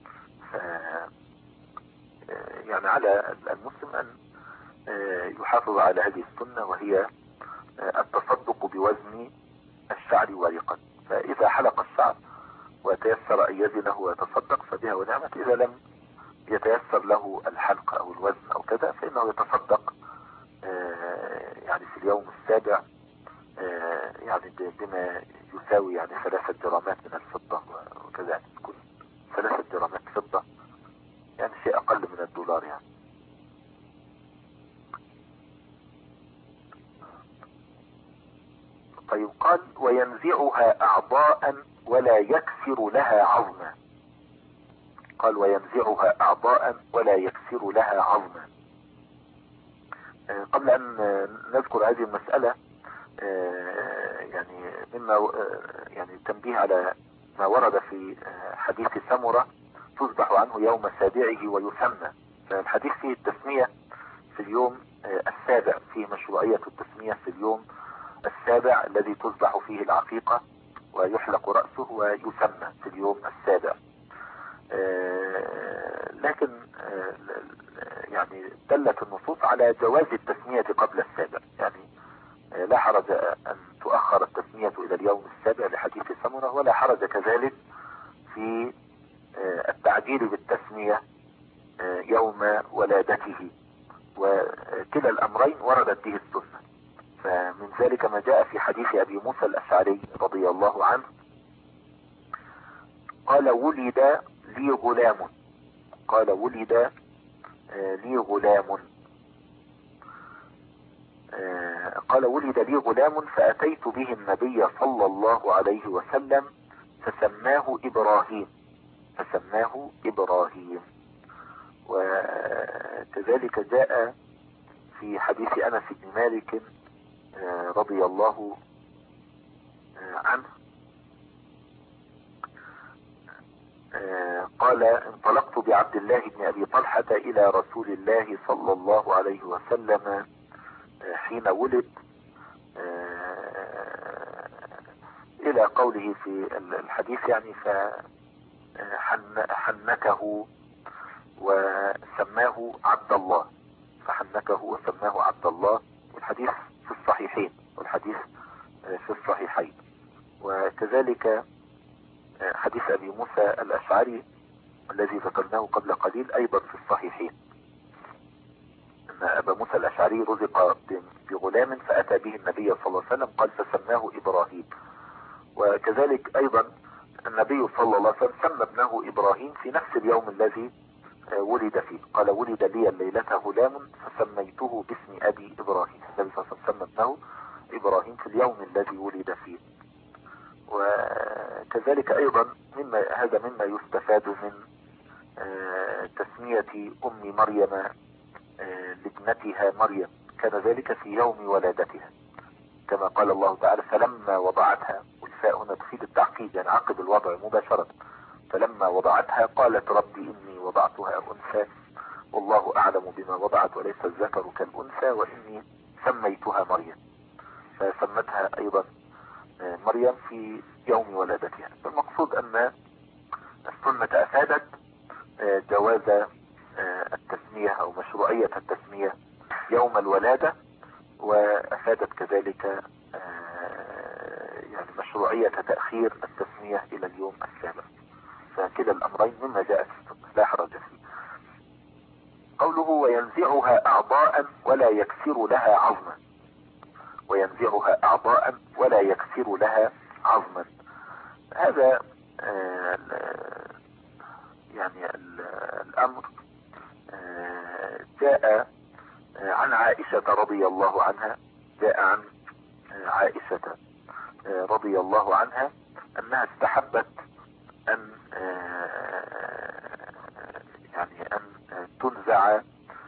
يعني على المسلم أن يحافظ على هذه السنة، وهي التصدق بوزن الشعر ورقا. فإذا حلق الشعر وتيسر أن يزنه ويتصدق فبها ونعمت، إذا لم يتيسر له الحلق أو الوزن أو كذا فإنه يتصدق يعني في اليوم السابع يعني بما يساوي يعني 3 جرامات من الفضة، وكذا تكون 3 جرامات فضة يعني شيء أقل من الدولار يعني. طيب قال وينزعها أعضاء ولا يكسر لها عظما. قال وينزعها أعضاء ولا يكسر لها عظما. قبل أن نذكر هذه المسألة يعني مما يعني تنبيه على ما ورد في حديث سمرة تذبح عنه يوم سابعه ويسمى. فالحديث فيه التسمية في اليوم السابع، فيه مشروعية التسمية في اليوم السابع الذي تذبح فيه العقيقة ويحلق رأسه ويسمى في اليوم السابع. لكن يعني دلت النصوص على جواز التسمية قبل السابع، يعني لا حرج أن تؤخر التسمية إلى اليوم السابع لحديث سمرة، ولا حرج كذلك في التعجيل بالتسمية يوم ولادته، وكلا الأمرين وردت به السنة. فمن ذلك ما جاء في حديث أبي موسى الأشعري رضي الله عنه قال ولد لي غلام، قال ولد لي غلام، قال ولد لي غلام فأتيت به النبي صلى الله عليه وسلم فسماه إبراهيم، فسماه إبراهيم. وكذلك جاء في حديث أنس بن مالك رضي الله عنه قال: انطلقت بعبد الله بن ابي طلحة الى رسول الله صلى الله عليه وسلم حين ولد، الى قوله في الحديث يعني فحنكه وسماه عبد الله، فحنكه وسماه عبد الله. والحديث في الصحيحين، والحديث في الصحيحين. وكذلك حديث ابي موسى الاشعري الذي ذكرناه قبل قليل ايضا في الصحيحين، ان ابا موسى الاشعري رزق بغلام فاتى به النبي صلى الله عليه وسلم قال فسماه ابراهيم. وكذلك ايضا النبي صلى الله عليه وسلم سمى ابنه ابراهيم في نفس اليوم الذي ولد فيه، قال: ولد لي الليلة غلام فسميته باسم ابي ابراهيم. النبي صلى الله عليه وسلم سمى ابنه ابراهيم في اليوم الذي ولد فيه. وكذلك ايضا هذا مما يستفاد من تسمية ام مريم لابنتها مريم، كان ذلك في يوم ولادتها، كما قال الله تعالى: فلما وضعتها، والفاء هنا تفيد التعقيد يعني عقب الوضع مباشرة، فلما وضعتها قالت: ربي اني وضعتها انثى والله اعلم بما وضعت وليس الذكر كالانثى واني سميتها مريم، فسمتها ايضا مريم في يوم ولادتها. المقصود ان السنة افادت جواز التسمية او مشروعية التسمية يوم الولادة، وافادت كذلك يعني مشروعية تأخير التسمية الى اليوم السابع. فكلا الامرين مما جاء في السنة لا حرج فيه. قوله: وينزعها اعضاء ولا يكسر لها عظما، وينزعها اعضاء ولا يكسر لها عظما، هذا يعني الامر جاء عن عائشة رضي الله عنها، جاء عن عائشة رضي الله عنها انها استحبت ان يعني ان تنزع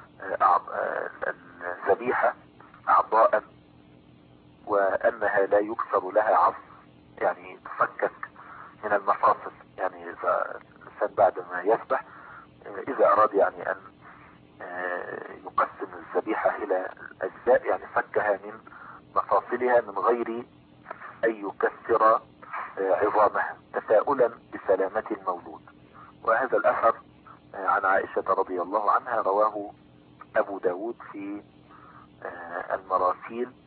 الذبيحة اعضاء وانها لا يكسر لها عظم، يعني تفكك من المفاصل. يعني اذا الانسان بعد ما يذبح اذا اراد يعني ان يقسم الذبيحة الى اجزاء يعني فكها من مفاصلها من غير ان يكسر عظامها تفاؤلا بسلامة المولود. وهذا الاثر عن عائشة رضي الله عنها رواه ابو داود في المراسيل،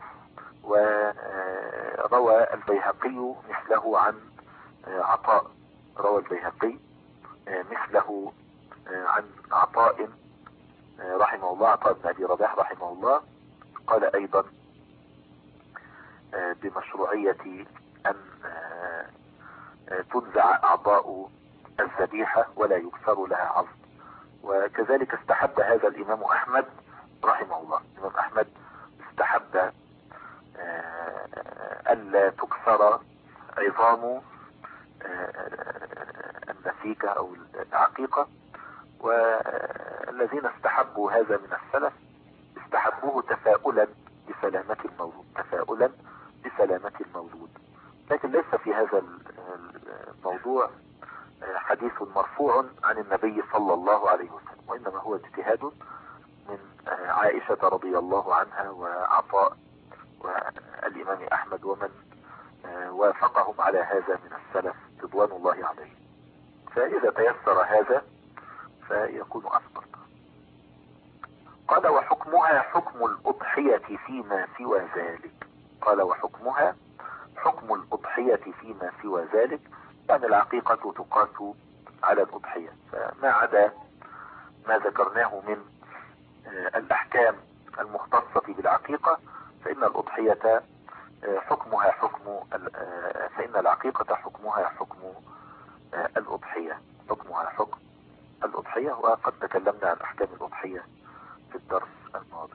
وروى البيهقي مثله عن عطاء، روى البيهقي مثله عن عطاء رحمه الله، عطاء بن ابي رباح رحمه الله، قال ايضا بمشروعية ان تنزع اعضاء الذبيحة ولا يكسر لها عظم. وكذلك استحب هذا الامام احمد رحمه الله، الامام احمد استحب الا تكسر عظام النسيكة او العقيقة. والذين استحبوا هذا من السلف استحبوه تفاؤلا بسلامة المولود، تفاؤلا بسلامة المولود. لكن ليس في هذا الموضوع حديث مرفوع عن النبي صلى الله عليه وسلم، وإنما هو اجتهاد من عائشة رضي الله عنها وعطاء والإمام أحمد ومن وافقهم على هذا من السلف رضوان الله عليه. فإذا تيسر هذا فيكون أفضل. قال: وحكمها حكم الأضحية فيما سوى ذلك. قال: وحكمها حكم الأضحية فيما سوى ذلك، يعني العقيقة تقاس على الأضحية، فما عدا ما ذكرناه من الأحكام المختصة بالعقيقة فإن الأضحية حكمها حكم فإن العقيقة حكمها حكم الأضحية، حكمها حكم الأضحية. وقد تكلمنا عن أحكام الأضحية في الدرس الماضي.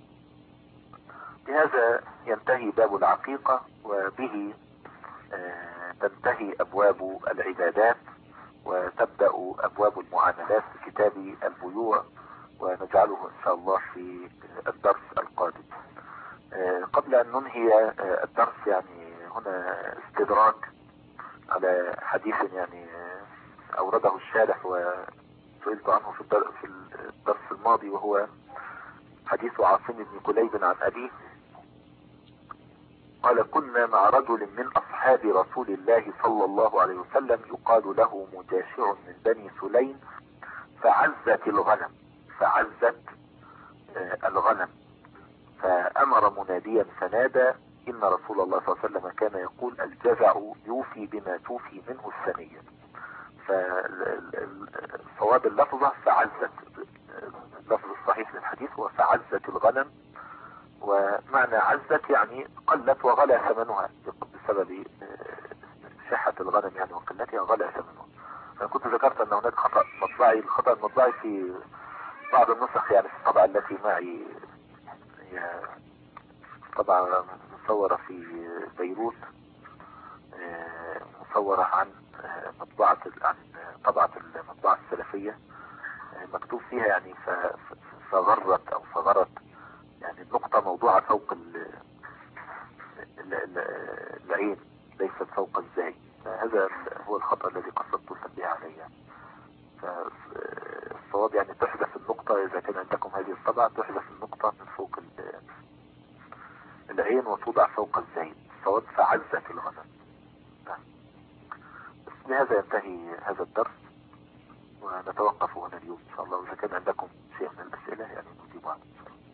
بهذا ينتهي باب العقيقة، وبه تنتهي أبواب العبادات وتبدأ أبواب المعاملات في كتاب البيوع، ونجعله إن شاء الله في الدرس القادم. قبل أن ننهي الدرس يعني هنا استدراك على حديث يعني أورده الشارح وسئلت عنه في الدرس الماضي، وهو حديث عاصم بن كليب عن أبيه قال: كنا مع رجل من أصحاب رسول الله صلى الله عليه وسلم يقال له مجاشع من بني سليم، فعزت الغنم فأمر مناديا فنادى: إن رسول الله صلى الله عليه وسلم كان يقول: الجزع يوفي بما توفي منه الثنية. فصواب اللفظة فعزت، اللفظ الصحيح للحديث هو فعزت الغنم، ومعنى عزت يعني قلت وغلى ثمنها بسبب شحة الغنم يعني وقلتها غلى ثمنها. فأنا كنت ذكرت أن هناك خطأ مطبعي، الخطأ المطبعي في بعض النسخ يعني في الطبعة التي معي هي طبعة مصورة في بيروت، مصورة عن طبعة المطبعة السلفية، مكتوب فيها يعني فغرت يعني النقطة موضوعة فوق العين ليست فوق الزاي. هذا هو الخطأ الذي قصدت التنبيه عليه. فالصواب يعني تحذف النقطة إذا كان عندكم هذه الطبعة، تحذف النقطة من فوق العين وتوضع فوق الزاي. الصواب فعزت الغنم. بس بهذا ينتهي هذا الدرس ونتوقف هنا اليوم إن شاء الله. وإذا كان عندكم شيء من الأسئلة يعني نجيب عنه إن شاء الله.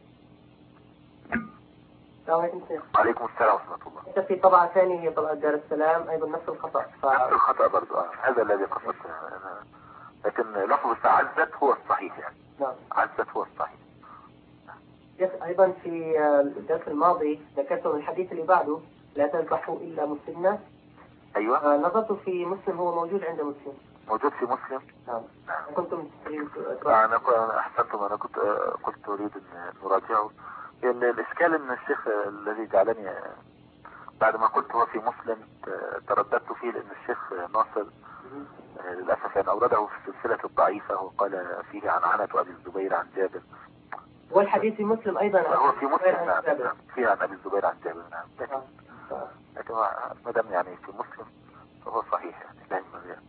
السلام عليكم شيخ. وعليكم السلام ورحمة الله. في طبعة ثانية هي طبعة دار السلام أيضا نفس الخطأ. نفس الخطأ برضو هذا الذي قصدته أنا، لكن لفظ فعزت هو الصحيح يعني. نعم. عزت هو الصحيح. أيضا في الدرس الماضي ذكرت الحديث اللي بعده: لا تذبحوا إلا مسلمنا. أيوة. نظرت في مسلم، هو موجود عند مسلم. موجود في مسلم. نعم. كنتم أنا أحسنتم، أنا كنت أريد أن نراجعه. الإشكال أن الشيخ الذي جعلني بعد ما قلت هو في مسلم ترددت فيه، لأن الشيخ ناصر للأسف يعني أورده في السلسلة الضعيفة وقال فيه عن عنة أبي الزبير عن جابر، والحديث في مسلم أيضا هو في مسلم. نعم فيه عن أبي الزبير عن جابر. نعم لكن ما دام يعني في مسلم فهو صحيح يعني لا ينبغي.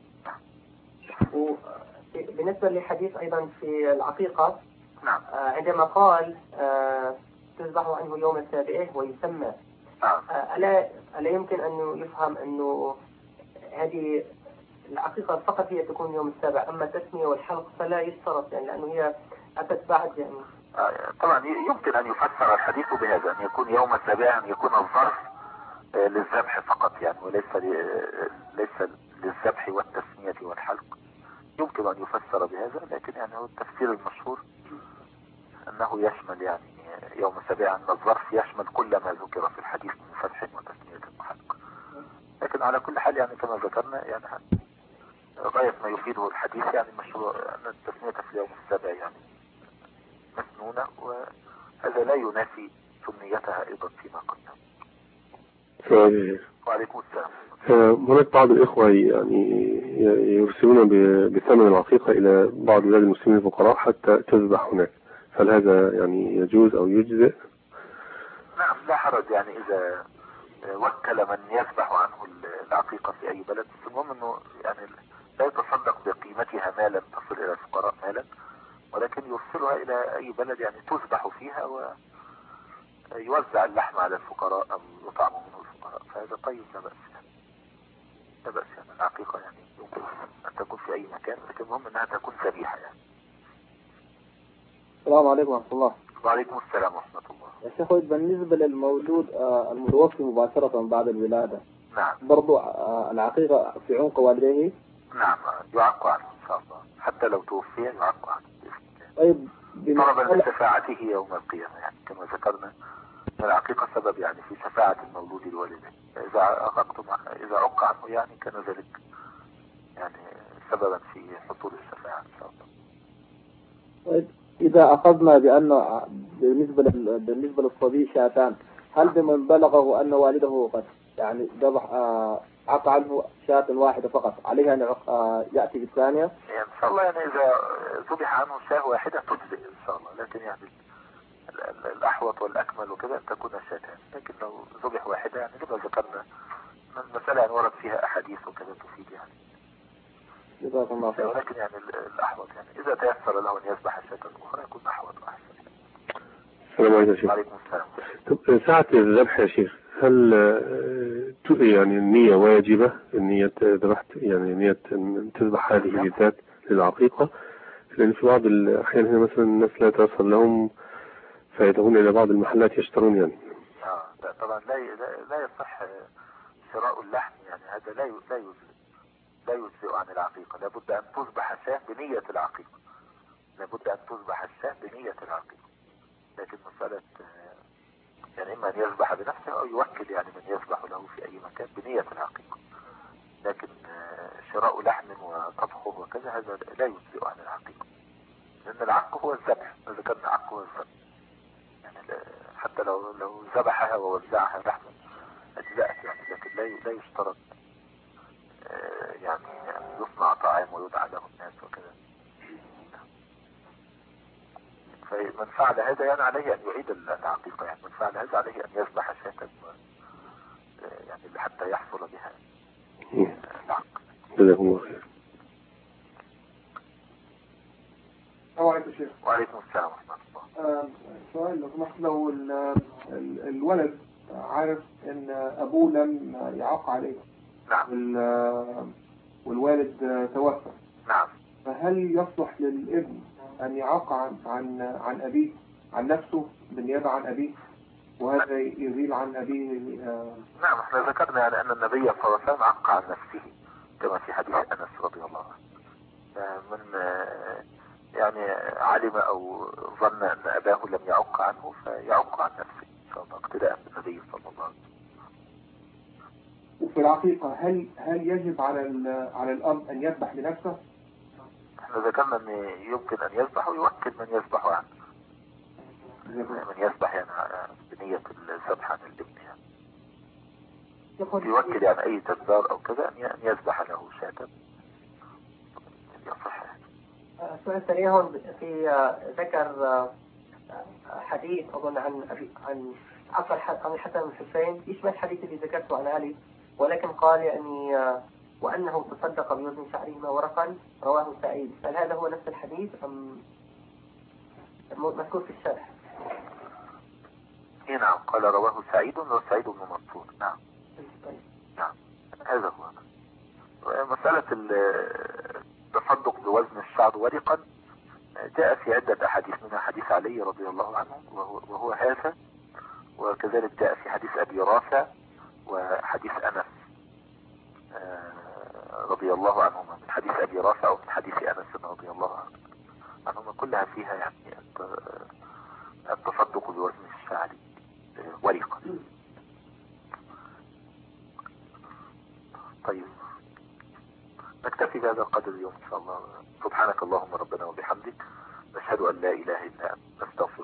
بالنسبة لحديث أيضا في العقيقة، نعم. عندما قال تذبح عنه يوم السابعه ويسمى، نعم. ألا يمكن أن يفهم أنه هذه العقيقة فقط هي تكون يوم السابع، أما التسمية والحلق فلا يشترط يعني، لأنه هي أتت بعد يعني. طبعا يمكن أن يفسر الحديث بهذا، أن يكون يوم السابع، أن يكون الظرف للذبح فقط يعني، وليس للذبح والتسمية والحلق. يمكن أن يفسر بهذا، لكن يعني هو التفسير المشهور أنه يشمل يعني يوم السابع، أن الظرف يشمل كل ما ذكر في الحديث من فتح وتسمية وحلق. لكن على كل حال يعني كما ذكرنا يعني غاية ما يفيده الحديث يعني مشروع أن التسمية في اليوم السابع يعني مسنونة، وهذا لا ينافي سنيتها أيضا فيما قدم. وعليكم السلام. هناك بعض الإخوة يعني يرسلون بثمن العقيقة إلى بعض بلاد المسلمين الفقراء حتى تذبح هناك، هل هذا يعني يجوز أو يجزئ؟ نعم لا حرج يعني إذا وكل من يذبح عنه العقيقة في أي بلد، المهم أنه يعني لا يتصدق بقيمتها مالا تصل إلى الفقراء مالا، ولكن يرسلها إلى أي بلد يعني تذبح فيها ويوزع اللحم على الفقراء أو يطعم منه الفقراء، فهذا طيب لا بأس يعني. لا بأس يعني العقيقة يعني يمكن أن تكون في أي مكان، لكن المهم أنها تكون ذبيحة يعني. السلام عليكم ورحمة الله. وعليكم السلام ورحمة الله. يا شيخ بالنسبة للمولود المتوفي مباشرة بعد الولادة، نعم برضو العقيقة في عنق والديه؟ نعم يعق عنه إن شاء الله، حتى لو توفي يعق عنه. طيب طلبا لشفاعته يوم القيامة يعني كما ذكرنا، العقيقة سبب يعني في شفاعة المولود لوالده، إذا عق عنه يعني كان ذلك يعني سببا في حصول الشفاعة إن شاء الله. طيب إذا أخذنا بأن بالنسبة للصبي شاتان، هل بمن بلغه أن والده قد يعني ذبح عق عنه شاة واحدة فقط عليها أن يأتي بالثانية؟ يعني إن شاء الله يعني إذا ذبح عنه شاة واحدة تجزئ إن شاء الله، لكن يعني الأحوط والأكمل وكده أن تكون شاتان، لكن لو ذبح واحدة يعني لما ذكرنا المسألة يعني ورد فيها أحاديث وكذا تفيد يعني، ولكن يعني الأحوط يعني إذا تيسر له أن يذبح الشاة الأخرى يكون أحوط وأحسن. السلام عليكم يا شيخ. وعليكم السلام. طب ساعة الذبح يا شيخ، هل يعني النية واجبة، النية ذبحت يعني نية أن تذبح هذه بالذات للعقيقة؟ لأن في بعض الأحيان هنا مثلا الناس لا تصل لهم فيذهبون إلى بعض المحلات يشترون يعني. لا طبعا لا يصح شراء اللحم يعني، هذا لا يجزئ عن العقيقة. لابد أن تذبح الشاة بنية العقيقة، لابد أن تذبح الشاة بنية العقيقة. لكن مسألة يعني إما أن يذبح بنفسه أو يوكل يعني من يذبح له في أي مكان بنية العقيقة. لكن شراء لحم وطبخه وكذا هذا لا يجزئ عن العقيقة، لأن العق هو الذبح، إذا كان العق هو الذبح يعني حتى لو ذبحها ووزعها لحما أجزأت يعني، لكن لا يشترط يعني يصنع طعام ويدعى له الناس وكذا. فمن فعل هذا يعني عليه أن يعيد العقيقة، يعني من فعل هذا عليه أن يذبح شاة يعني حتى يحصل بها العق. جزاكم الله خير. وعليكم الشيخ. وعليكم السلام ورحمة الله. سؤال لو سمحت، لو الولد عارف ان ابوه لم يعق عليه، نعم، والوالد توفى، نعم، فهل يصلح للابن ان يعق عن ابيه، عن نفسه بالنيابة عن ابيه، وهذا يزيل عن ابيه؟ نعم، احنا ذكرنا يعني ان النبي صلى الله عليه وسلم عق عن نفسه كما في حديث انس رضي الله عنه. من يعني علم او ظن ان اباه لم يعق عنه فيعق عن نفسه ان شاء الله اقتداء بالنبي صلى الله عليه وسلم. وفي العقيقة هل يجب على الاب ان يذبح لنفسه؟ احنا ذكرنا ان يمكن ان يذبح ويوكل من يذبح عنه، من يذبح يعني بنية الذبح عن الابن يعني، يوكل يعني اي جزار او كذا ان يذبح له شاة يصح. سؤال ثاني هون في ذكر حديث أظن عن الحسن بن الحسين يشبه الحديث اللي ذكرته عن علي، ولكن قال يعني وأنه تصدق بوزن شعرهما ورقا، رواه سعيد. هل هذا هو نفس الحديث أم مذكور في الشرح؟ نعم، قال رواه سعيد وسعيد بن منصور. نعم، نعم، هذا هو. مسألة التصدق بوزن الشعر ورقا جاء في عدة أحاديث، منها حديث علي رضي الله عنه وهو هذا، وكذلك جاء في حديث أبي رافع وحديث أنس رضي الله عنهما، من حديث أبي رافع ومن حديث أنس رضي الله عنهما، كلها فيها يعني التصدق بوزن الشعر ورقا. طيب نكتفي بهذا القدر اليوم إن شاء الله. سبحانك اللهم ربنا وبحمدك، نشهد أن لا إله إلا أنت، نستغفرك.